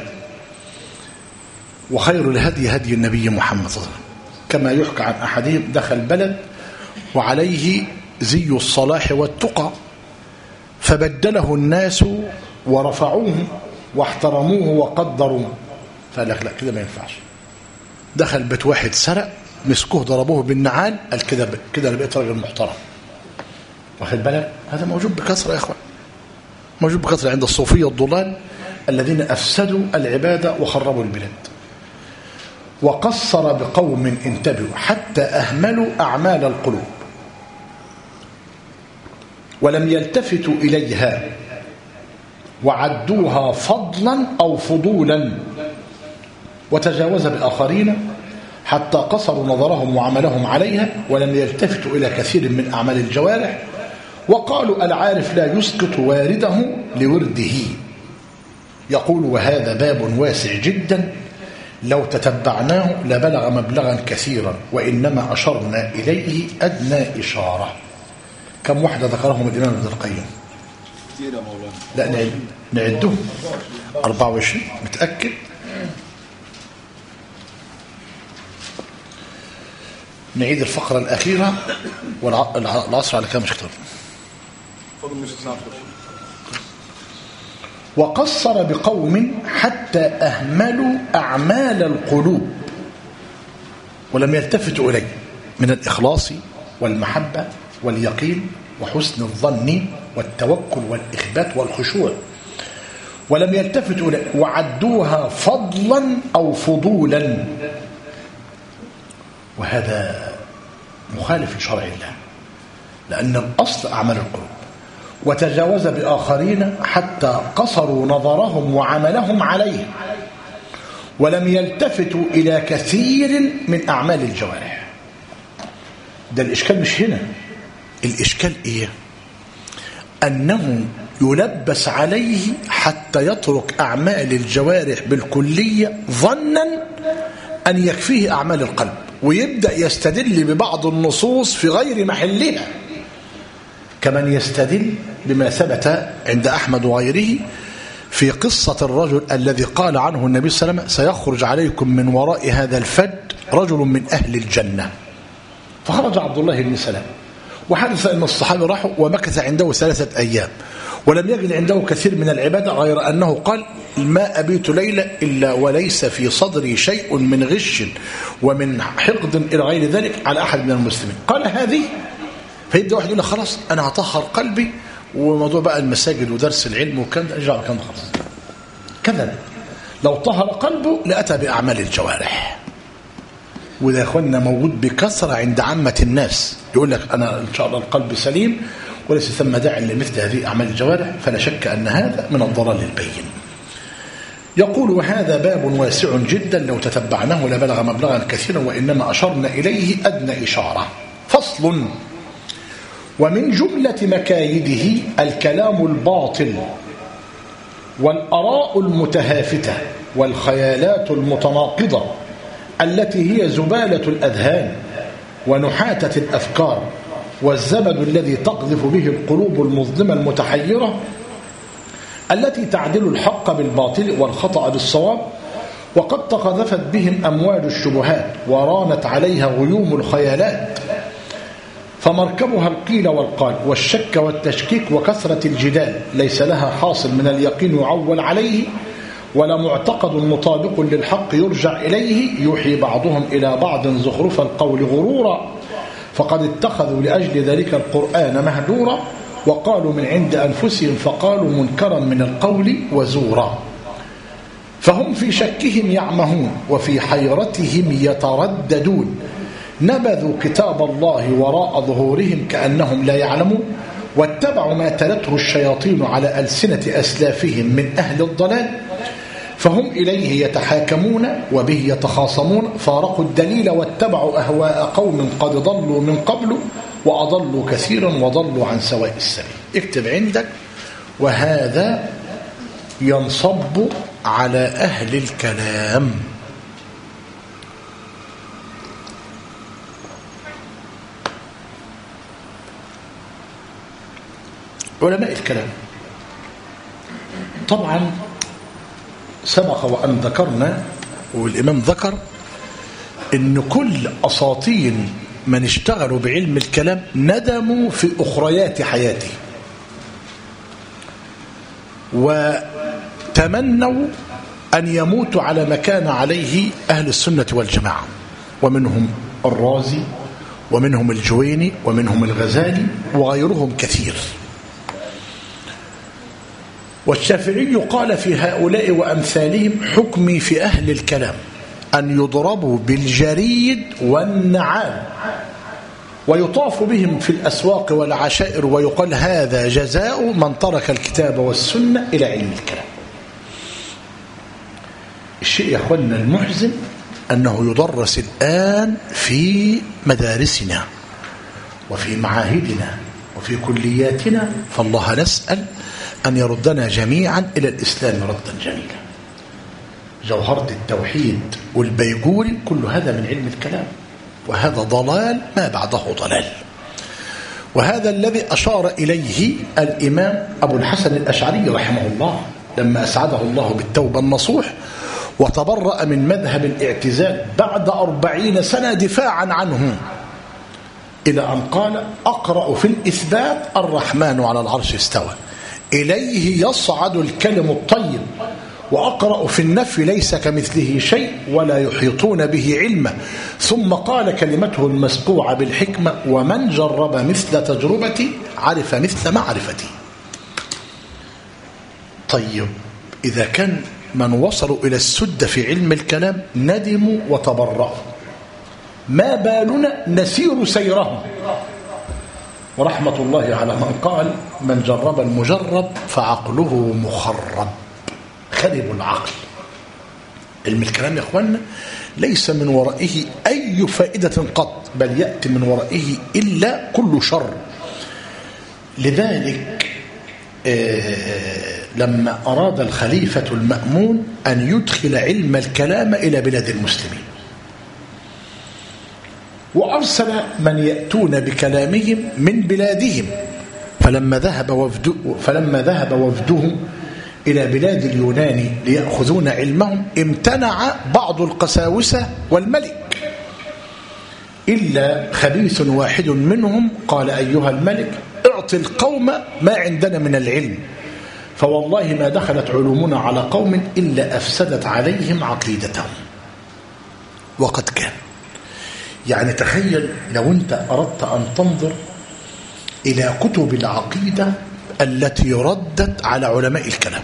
وخير الهدي هدي النبي محمد صلى الله عليه وسلم، كما يحكى عن أحدهم دخل بلد وعليه زي الصلاح والتقى فبدله الناس ورفعوه واحترموه وقدروه، فقال لك لا كده ما ينفعش. دخل بيت واحد سرق مسكوه ضربوه بالنعال، قال كده كده انا بقيت راجل محترم. واخد بالك؟ هذا موجود بكثره يا اخوان، موجود بكثره عند الصوفيه الضلال الذين افسدوا العباده وخربوا البلاد. وقصر بقوم انتبهوا حتى اهملوا اعمال القلوب ولم يلتفتوا اليها وعدوها فضلا او فضولا، وتجاوز باخرين حتى قصروا نظرهم وعملهم عليها ولم يلتفتوا الى كثير من اعمال الجوارح، وقالوا العارف لا يسقط وارده لورده. يقول وهذا باب واسع جدا لو تتبعناه لبلغ مبلغا كثيرا، وإنما أشرنا إليه أدنى إشارة. كم واحدة ذكرهم الإمام ابن القيم؟ كثير يا مولانا. لا نعدهم 24 متأكد. نعيد الفقرة الأخيرة والعصر على كام شكتر. وقصر بقوم حتى أهملوا أعمال القلوب ولم يلتفتوا إليه من الإخلاص والمحبة واليقين وحسن الظن والتوكل والإخبات والخشوع، ولم يلتفتوا إليه وعدوها فضلا أو فضولا، وهذا مخالف لشرع الله لأن الأصل أعمال القلوب. وتجاوز بآخرين حتى قصروا نظرهم وعملهم عليه ولم يلتفتوا إلى كثير من أعمال الجوارح. ده الإشكال مش هنا، الإشكال إيه؟ أنه يلبس عليه حتى يترك أعمال الجوارح بالكلية ظنا أن يكفيه أعمال القلب، ويبدأ يستدل ببعض النصوص في غير محلها، كمن يستدل بما ثبت عند أحمد وغيره في قصة الرجل الذي قال عنه النبي صلى الله عليه وسلم سيخرج عليكم من وراء هذا الفج رجل من أهل الجنة. فخرج عبد الله بن سلام، وحدث أن الصحابة راحوا ومكث عنده 3 أيام ولم يجد عنده كثير من العبادة غير أنه قال ما أبيت ليلة إلا وليس في صدري شيء من غش ومن حقد إلى غير ذلك على أحد من المسلمين. قال هذه، فيبدأ واحد يقول لك خلاص أنا هطهر قلبي وموضوع بقى المساجد ودرس العلم وكان أرجع كان خلاص كذا. لو طهر قلبه لأتى بأعمال الجوارح، وده يا أخوانا موجود بكثرة عند عامة الناس. يقول لك أنا إن شاء الله القلب سليم وليس ثم داعي لمثل هذه أعمال الجوارح، فلا شك أن هذا من الضلال البين. يقول وهذا باب واسع جدا لو تتبعناه لبلغ مبلغا كثيرا، وإنما أشرنا إليه أدنى إشارة. فصل. ومن جملة مكايده الكلام الباطل والآراء المتهافتة والخيالات المتناقضة التي هي زبالة الأذهان ونحاتة الأفكار والزبد الذي تقذف به القلوب المظلمة المتحيرة التي تعدل الحق بالباطل والخطأ بالصواب، وقد تقذفت بهم أمواج الشبهات ورانت عليها غيوم الخيالات، فمركبها القيل والقال والشك والتشكيك وكثرة الجدال، ليس لها حاصل من اليقين يعول عليه ولا معتقد مطابق للحق يرجع إليه. يوحي بعضهم إلى بعض زخرف القول غرورا، فقد اتخذوا لأجل ذلك القرآن مهجورا، وقالوا من عند أنفسهم فقالوا منكرا من القول وزورا. فهم في شكهم يعمهون وفي حيرتهم يترددون، نبذوا كتاب الله وراء ظهورهم كأنهم لا يعلمون، واتبعوا ما تلته الشياطين على ألسنة أسلافهم من أهل الضلال، فهم إليه يتحاكمون وبه يتخاصمون، فارقوا الدليل واتبعوا أهواء قوم قد ضلوا من قبل وأضلوا كثيرا وضلوا عن سواء السبيل. اكتب عندك: وهذا ينصب على أهل الكلام. علماء الكلام طبعا سبق وأن ذكرنا، والإمام ذكر، إن كل أساطين من اشتغلوا بعلم الكلام ندموا في أخريات حياته، وتمنوا أن يموتوا على ما كان عليه أهل السنة والجماعة، ومنهم الرازي ومنهم الجويني ومنهم الغزالي وغيرهم كثير. والشافعي قال في هؤلاء وأمثالهم: حكمي في أهل الكلام أن يضربوا بالجريد والنعال ويطاف بهم في الأسواق والعشائر، ويقال هذا جزاء من ترك الكتاب والسنة إلى علم الكلام. الشيء يا أخوانا المحزن أنه يدرس الآن في مدارسنا وفي معاهدنا وفي كلياتنا، فالله نسأل أن يردنا جميعا إلى الإسلام ردا جميلا. جوهرة التوحيد والبيجوري كل هذا من علم الكلام، وهذا ضلال ما بعده ضلال. وهذا الذي أشار إليه الإمام أبو الحسن الأشعري رحمه الله لما أسعده الله بالتوبة النصوح وتبرأ من مذهب الاعتزال بعد 40 سنة دفاعا عنه، إلى أن قال: أقرأ في الإثبات الرحمن على العرش استوى، إليه يصعد الكلم الطيب، وأقرأ في النفي ليس كمثله شيء ولا يحيطون به علما، ثم قال كلمته المسقوعة بالحكمة: ومن جرب مثل تجربتي عرف مثل معرفتي. طيب، إذا كان من وصلوا إلى السد في علم الكلام ندموا وتبرأوا، ما بالنا نسير سيرهم؟ ورحمة الله على من قال: من جرب المجرب فعقله مخرب. خرب العقل. علم الكلام يا أخوانا ليس من ورائه أي فائدة قط، بل يأتي من ورائه إلا كل شر. لذلك لما أراد الخليفة المأمون أن يدخل علم الكلام إلى بلاد المسلمين، وأرسل من يأتون بكلامهم من بلادهم، فلما ذهب وفدهم إلى بلاد اليونان ليأخذون علمهم امتنع بعض القساوسة والملك، إلا خبيث واحد منهم قال: أيها الملك، اعطي القوم ما عندنا من العلم، فوالله ما دخلت علومنا على قوم إلا أفسدت عليهم عقيدتهم. وقد كان. يعني تخيل لو أنت أردت أن تنظر إلى كتب العقيدة التي ردت على علماء الكلام،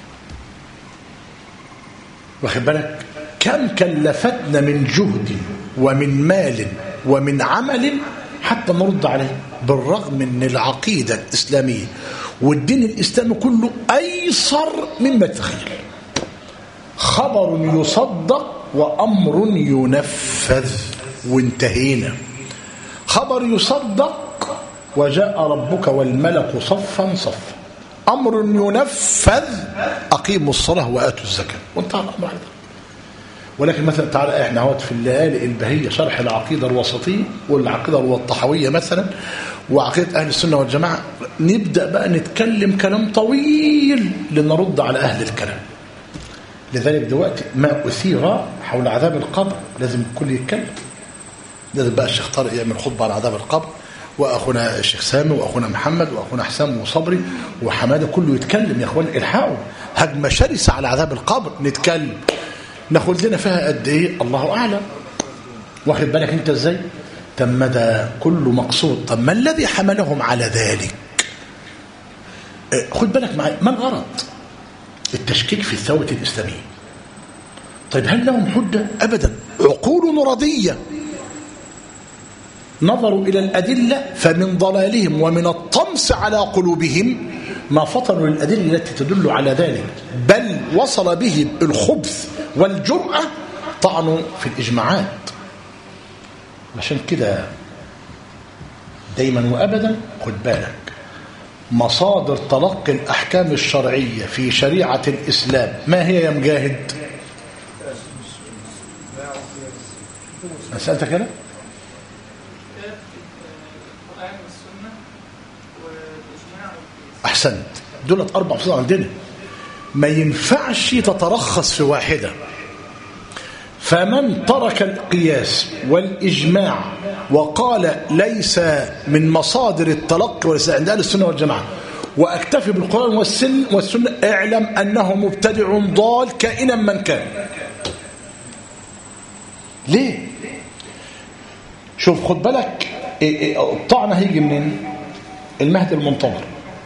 واخد بالك كم كلفتنا من جهد ومن مال ومن عمل حتى نرد عليه، بالرغم من العقيدة الإسلامية والدين الإسلامي كله أيسر مما تتخيل. خبر يصدق وأمر ينفذ، وانتهينا. خبر يصدق: وجاء ربك والملك صفا صفا. أمر ينفذ: أقيموا الصلاة وآتوا الزكاة، وانتهى الأمر على ذلك. ولكن مثلا تعالى احنا هوت في الليالي البهية شرح العقيدة الوسطية والعقيدة الطحوية مثلا وعقيدة أهل السنة والجماعة، نبدأ بقى نتكلم كلام طويل لنرد على أهل الكلام. لذلك دلوقتي ما أثير حول عذاب القبر لازم الكل يتكلم، لازم بقى الشيخ طارق يعمل خطبة على عذاب القبر، واخونا الشيخ سامي واخونا محمد واخونا حسام وصبري وحماده كله يتكلم. يا اخوان الحقوا، هجمه شرسه على عذاب القبر، نتكلم ناخد لنا فيها قد ايه الله اعلم. واخد بالك انت ازاي؟ تم ده كله مقصود. طب ما الذي حملهم على ذلك؟ خد بالك معايا، ما الغرض؟ التشكيك في الثوابت الاسلاميه. طيب هل لهم حجه؟ ابدا، عقول رضيه نظروا إلى الأدلة فمن ضلالهم ومن الطمس على قلوبهم ما فطنوا للأدلة التي تدل على ذلك، بل وصل بهم الخبث والجرأة طعنوا في الإجماعات. عشان كده دايما وأبدا خد بالك، مصادر تلقي الأحكام الشرعية في شريعة الإسلام ما هي يا مجاهد؟ أنا سألتك أنا؟ أحسنت، دولت 4 فصول عندنا، ما ينفعش تترخص في واحدة. فمن ترك القياس والإجماع وقال ليس من مصادر التلقي وليس عند أهل السنة والجماعة وأكتفي بالقرآن والسنة، اعلم أنه مبتدع ضال كائنا من كان. ليه؟ شوف خد بالك، الطعن هيجي منين؟ المهدي المنتظر،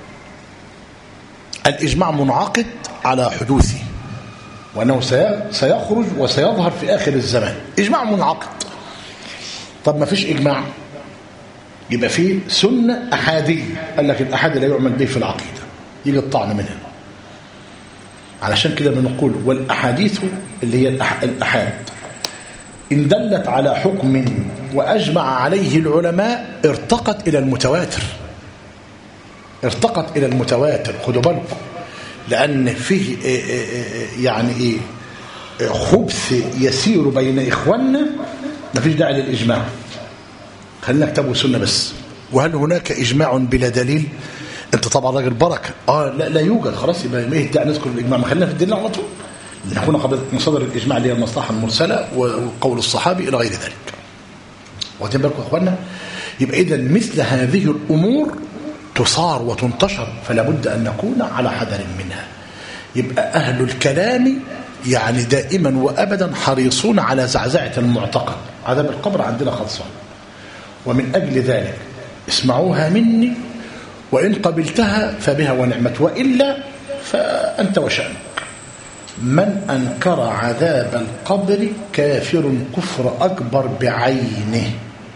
الإجماع منعقد على حدوثه وأنه سيخرج وسيظهر في آخر الزمان، إجماع منعقد. طب ما فيش إجماع، يبقى فيه سنة أحادية، قال لك الأحادي لا يعمل به في العقيدة، يجي الطعن من هنا. علشان كده بنقول والأحاديث اللي هي الأحاد إن دلت على حكم وأجمع عليه العلماء ارتقت إلى المتواتر، ارتقت إلى المتواتر. خدوا بالكم، لأن فيه يعني إيه خبث يسير بين إخواننا، ما فيش داعي للإجماع، خلينا كتاب وسنة بس. وهل هناك إجماع بلا دليل؟ أنت طبعا راجل بركة، لا يوجد، خلاص يبقى ما يدعي نذكر الإجماع، ما خلينا في الدليل على طول، نكون قبل مصادر الإجماع اللي هي المصلحة المرسلة وقول الصحابي إلى غير ذلك. واخدين بالكم يا إخواننا؟ يبقى إذا مثل هذه الأمور تصار وتنتشر، فلا بد أن نكون على حذر منها. يبقى أهل الكلام يعني دائما وأبدا حريصون على زعزعة المعتقد. عذاب القبر عندنا خلصان، ومن أجل ذلك اسمعوها مني، وإن قبلتها فبها ونعمت، وإلا فأنت وشأنك. من أنكر عذاب القبر كافر كفر أكبر بعينه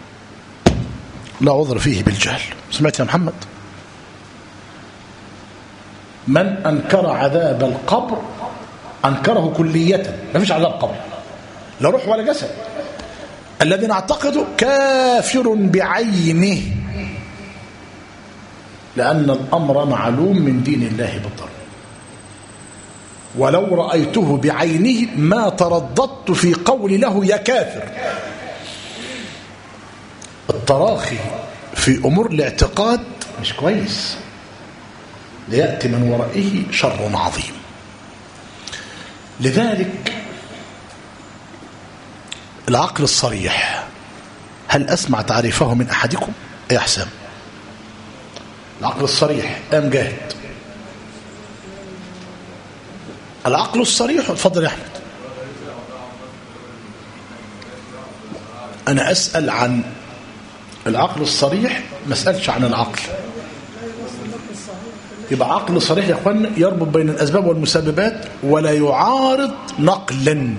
لا عذر فيه بالجهل. سمعت يا محمد؟ من أنكر عذاب القبر أنكره كلية، ما فيش عذاب قبر، لا روح ولا جسد. الذي نعتقده كافر بعينه، لأن الأمر معلوم من دين الله بالضرورة. ولو رأيته بعينه ما ترددت في قول له يا كافر. التراخي في أمور الاعتقاد مش كويس، ليأتي من ورائه شر عظيم. لذلك العقل الصريح، هل أسمع تعريفه من أحدكم يا حسام؟ العقل الصريح أم جاهد؟ العقل الصريح، اتفضل يا أحمد. أنا أسأل عن العقل الصريح، ما أسألش عن العقل. يبقى عقل صريح يا أخوان يربط بين الأسباب والمسببات ولا يعارض نقلا،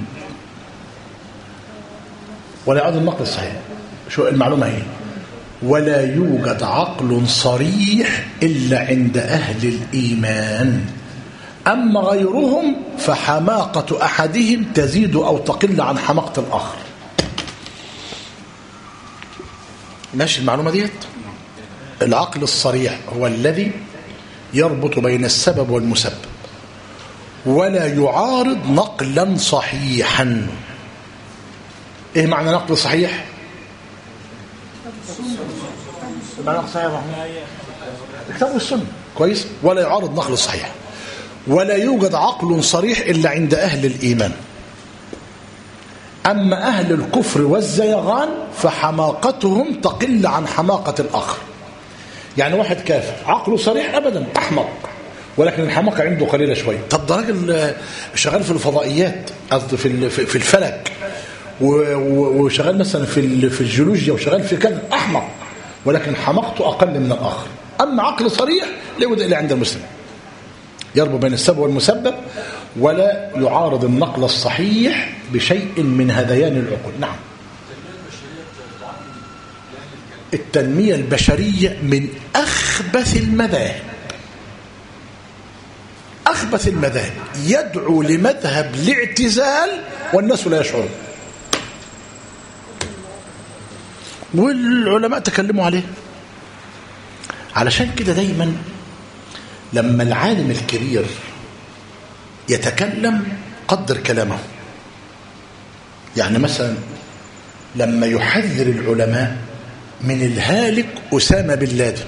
ولا يعارض النقل الصحيح. شو المعلومة هي؟ ولا يوجد عقل صريح إلا عند أهل الإيمان، أما غيرهم فحماقة أحدهم تزيد أو تقل عن حماقة الآخر. ماشي المعلومة ديت؟ العقل الصريح هو الذي يربط بين السبب والمسبب ولا يعارض نقلا صحيحا. ايه معنى نقل صحيح؟ معنى نقل صحيح الكتاب والسنة، كويس؟ ولا يعارض نقل الصحيح. ولا يوجد عقل صريح إلا عند أهل الإيمان، أما أهل الكفر والزيغان فحماقتهم تقل عن حماقة الآخر. يعني واحد كافر عقله صريح أبدا، أحمق، ولكن الحماقة عنده قليلة شوية. طب ده راجل شغال في الفضائيات، قصدي في الفلك، وشغال مثلا في الجيولوجيا، وشغال في كذا، أحمق، ولكن حماقته أقل من الآخر. أما عقل صريح لا يوجد إلا عند المسلم، يربط بين السبب والمسبب، ولا يعارض النقل الصحيح بشيء من هذيان العقول. نعم، التنمية البشرية من أخبث المذاهب، أخبث المذاهب، يدعو لمذهب الاعتزال والناس لا يشعرون، والعلماء تكلموا عليه. علشان كده دايما لما العالم الكبير يتكلم قدر كلامه. يعني مثلا لما يحذر العلماء من الهالك أسامة بن لادن،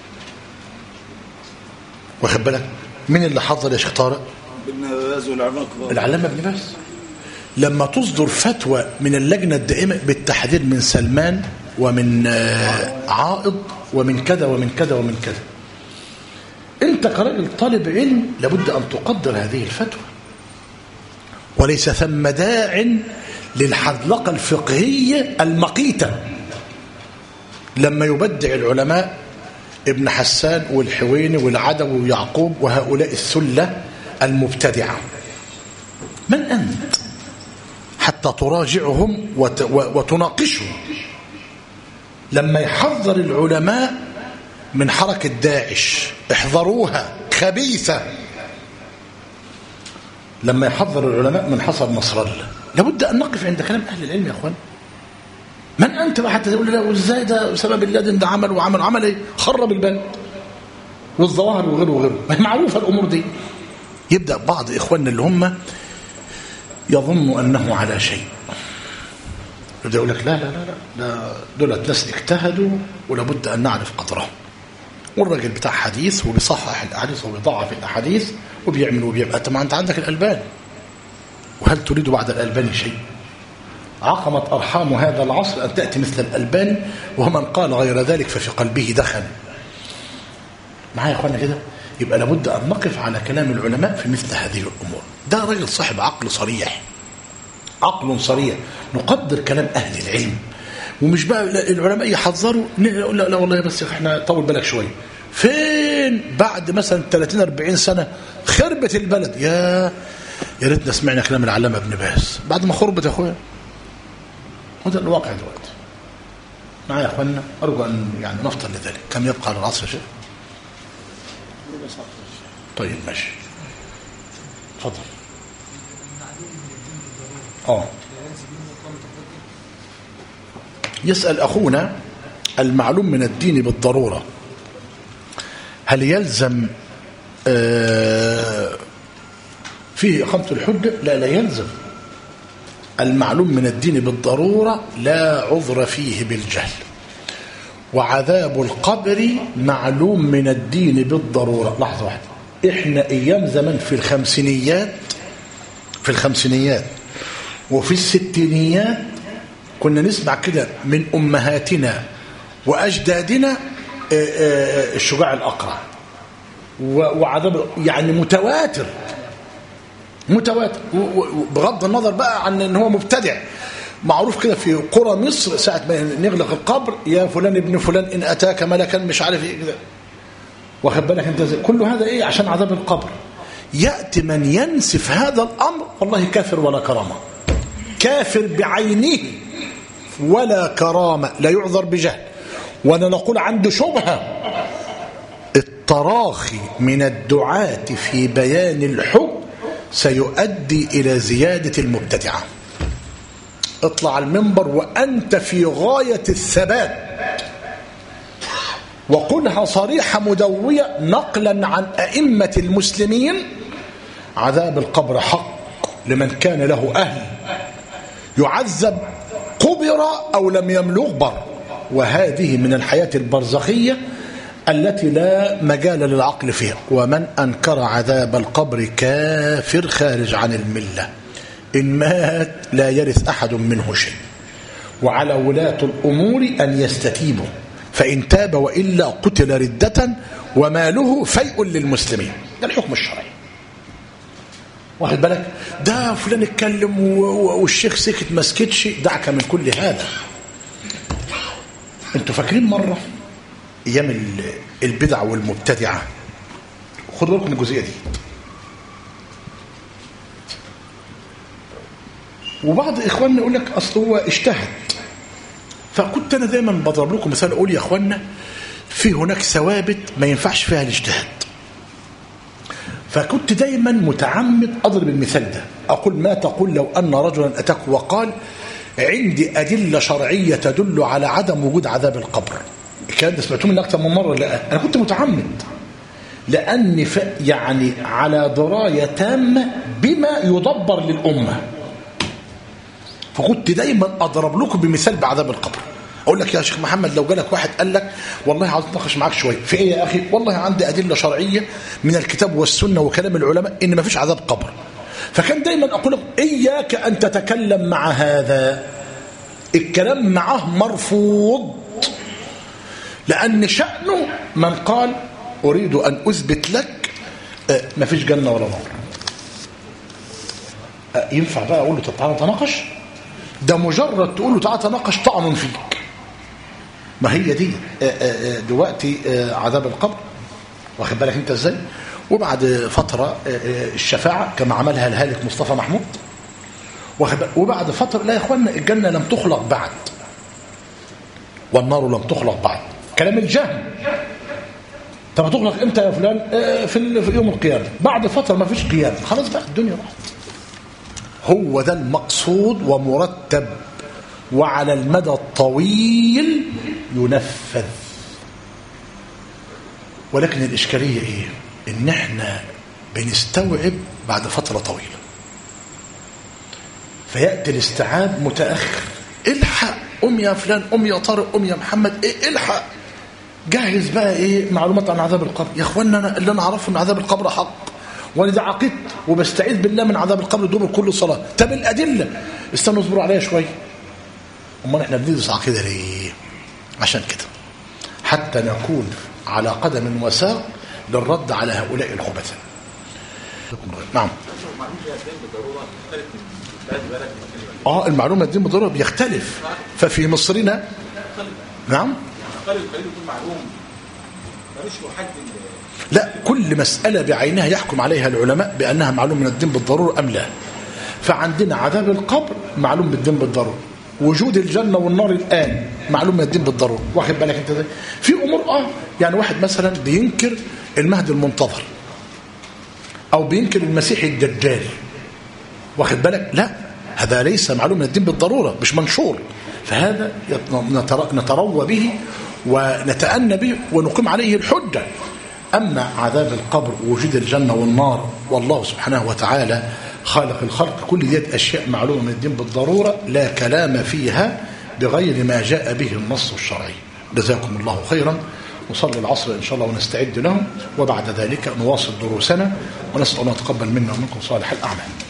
واخد بالك مين اللي حذر يا شيخ طارق؟ العلامة ابن باز. لما تصدر فتوى من اللجنة الدائمة بالتحذير من سلمان ومن عائض ومن كذا ومن كذا ومن كذا، انت كراجل طالب علم لابد ان تقدر هذه الفتوى، وليس ثم داع للحذلقة الفقهية المقيتة. لما يبدع العلماء ابن حسان والحويني والعدوي ويعقوب وهؤلاء الثلة المبتدعة، من أنت حتى تراجعهم وتناقشهم؟ لما يحذر العلماء من حركة داعش، احذروها خبيثة. لما يحذر العلماء من حصر نصر الله، لابد أن نقف عند كلام أهل العلم يا أخوان. من أنت بقى حتى تقول لا وإزاي ده سبب اللادن ده عمل وعمل وعمل إيه؟ خرب البلد والظواهر وغيره وغيره، ما هي معروفة الأمور دي. يبدأ بعض إخواننا اللي هم يظن أنه على شيء، يبدأ يقول لك لا لا لا لا، دولة ناس اجتهدوا ولابد أن نعرف قدرهم، والراجل بتاع حديث وبيصحح الأحاديث وبيضعف الأحاديث وبيعمل. أنت عندك الألباني، وهل تريد بعد الألباني شيء؟ عقمت أرحام هذا العصر أن تأتي مثل الألباني، ومن قال غير ذلك ففي قلبه دخن. معايا يا أخوانا كده؟ يبقى لابد أن نقف على كلام العلماء في مثل هذه الأمور. ده راجل صاحب عقل صريح، عقل صريح، نقدر كلام أهل العلم، ومش بقى العلماء يحذروا لا والله بس احنا طول بالك شوية. فين بعد مثلا 30-40 سنة خربت البلد، يا ريتنا سمعنا كلام العلامة ابن باز بعد ما خربت يا اخويا. وده الواقع دلوقتي. معايا يا اخوانا؟ ارجو ان يعني نفطن لذلك. كم يبقى على العصر يا شيخ؟ طيب ماشي، اتفضل. يسأل أخونا المعلوم من الدين بالضرورة هل يلزم فيه إقامة الحجة؟ لا يلزم. المعلوم من الدين بالضرورة لا عذر فيه بالجهل، وعذاب القبر معلوم من الدين بالضرورة. لحظة واحدة، إحنا أيام زمان في الخمسينيات وفي الستينيات كنا نسمع كده من أمهاتنا وأجدادنا الشجاع الأقرع وعذاب، يعني متواتر بغض النظر بقى عن ان هو مبتدع. معروف كده في قرى مصر ساعة ما نغلق القبر، يا فلان ابن فلان إن أتاك ملكا مش عارف ايه كده، واخد بالك انت ازاي؟ كل هذا ايه؟ عشان عذاب القبر. يأتي من ينسف هذا الأمر، والله كافر ولا كرامة، كافر بعينه ولا كرامة، لا يعذر بجهل، ولا نقول عنده شبهة. التراخي من الدعاة في بيان الحكم سيؤدي إلى زيادة المبتدعة. اطلع المنبر وأنت في غاية الثبات، وقلها صريحة مدوية نقلا عن أئمة المسلمين: عذاب القبر حق لمن كان له أهل، يعذب قبر أو لم يملغ بر. وهذه من الحياة البرزخية التي لا مجال للعقل فيها. ومن أنكر عذاب القبر كافر خارج عن الملة، إن مات لا يرث أحد منه شيء. وعلى ولاة الأمور أن يستتيبوا، فإن تاب وإلا قتل ردة وماله فيء للمسلمين. ده الحكم الشرعي. واخد بالك؟ ده فلان اتكلم والشيخ سكت ما سكتش، دعك من كل هذا. انتوا فاكرين مرة ايام البدع والمبتدعة، خدوا بالكم من الجزئية دي، وبعض اخواننا يقول لك اصل هو اجتهد، فكنت انا دايما بضرب لكم مثال، اقول يا اخواننا في هناك ثوابت ما ينفعش فيها الاجتهاد، فكنت دايما متعمد اضرب المثال ده، اقول ما تقول لو ان رجلا اتاك وقال عندي ادله شرعيه تدل على عدم وجود عذاب القبر. الكلام ده سمعتوه مني اكثر من مره. لا انا كنت متعمد، لاني يعني على درايه تامه بما يدبر للامه، فكنت دايما اضرب لكم بمثال بعذاب القبر. اقول لك يا شيخ محمد لو جالك واحد قال لك والله عاوز اتناقش معاك شويه في ايه يا اخي، والله عندي ادله شرعيه من الكتاب والسنه وكلام العلماء ان ما فيش عذاب قبر، فكان دايما اقول لك اياك ان تتكلم مع هذا، الكلام معه مرفوض، لان شأنه من قال اريد ان اثبت لك ما فيش جنه ولا نار. ينفع بقى اقول له طب تعالى نتناقش؟ ده مجرد تقول له تعالى تناقش طعن فيك. ما هي دي دلوقتي عذاب القبر، واخد بالك انت ازاي؟ وبعد فتره الشفاعه كما عملها الهالك مصطفى محمود، وبعد فتره لا يا اخوانا الجنه لم تخلق بعد والنار لم تخلق بعد، كلام الجهم. طب هتخلق امتى يا فلان؟ في يوم القيامه، بعد فتره ما فيش قيامه، خلاص بقى الدنيا راحت. هو ده المقصود ومرتب وعلى المدى الطويل ينفذ. ولكن الإشكالية إيه؟ إن إحنا بنستوعب بعد فترة طويلة، فيأتي الاستيعاب متأخر. الحق أم يا فلان، أم يا طارق، أم يا محمد، إيه الحق جهز بقى إيه معلومات عن عذاب القبر. يا أخوانا اللي أنا أعرفه إن عذاب القبر حق، وانا ده عقدت وبستعيذ بالله من عذاب القبر دبر كل صلاه. طب الادله استنوا اصبروا عليها شويه. امال احنا بندرس عقيده ليه؟ عشان كده حتى نكون على قدم وساق للرد على هؤلاء الخبثاء. نعم. المعلومه الدين بالضروره بيختلف، ففي مصرنا نعم لا، كل مسألة بعينها يحكم عليها العلماء بأنها معلوم من الدين بالضرورة أم لا. فعندنا عذاب القبر معلوم بالدين بالضرورة، وجود الجنة والنار الآن معلوم من الدين بالضرورة. واخد بالك انت ده؟ في أمور يعني واحد مثلا بينكر المهدي المنتظر أو بينكر المسيح الدجال، واخد بالك؟ لا، هذا ليس معلوم من الدين بالضرورة، مش منشور، فهذا نتروى به ونتأنى به ونقيم عليه الحجة. أما عذاب القبر ووجود الجنة والنار والله سبحانه وتعالى خالق الخلق، كل دي أشياء معلومة من الدين بالضرورة لا كلام فيها بغير ما جاء به النص الشرعي. جزاكم الله خيرا. نصلي العصر إن شاء الله ونستعد له، وبعد ذلك نواصل دروسنا، ونسأل الله يتقبل منا ومنكم صالح الأعمال.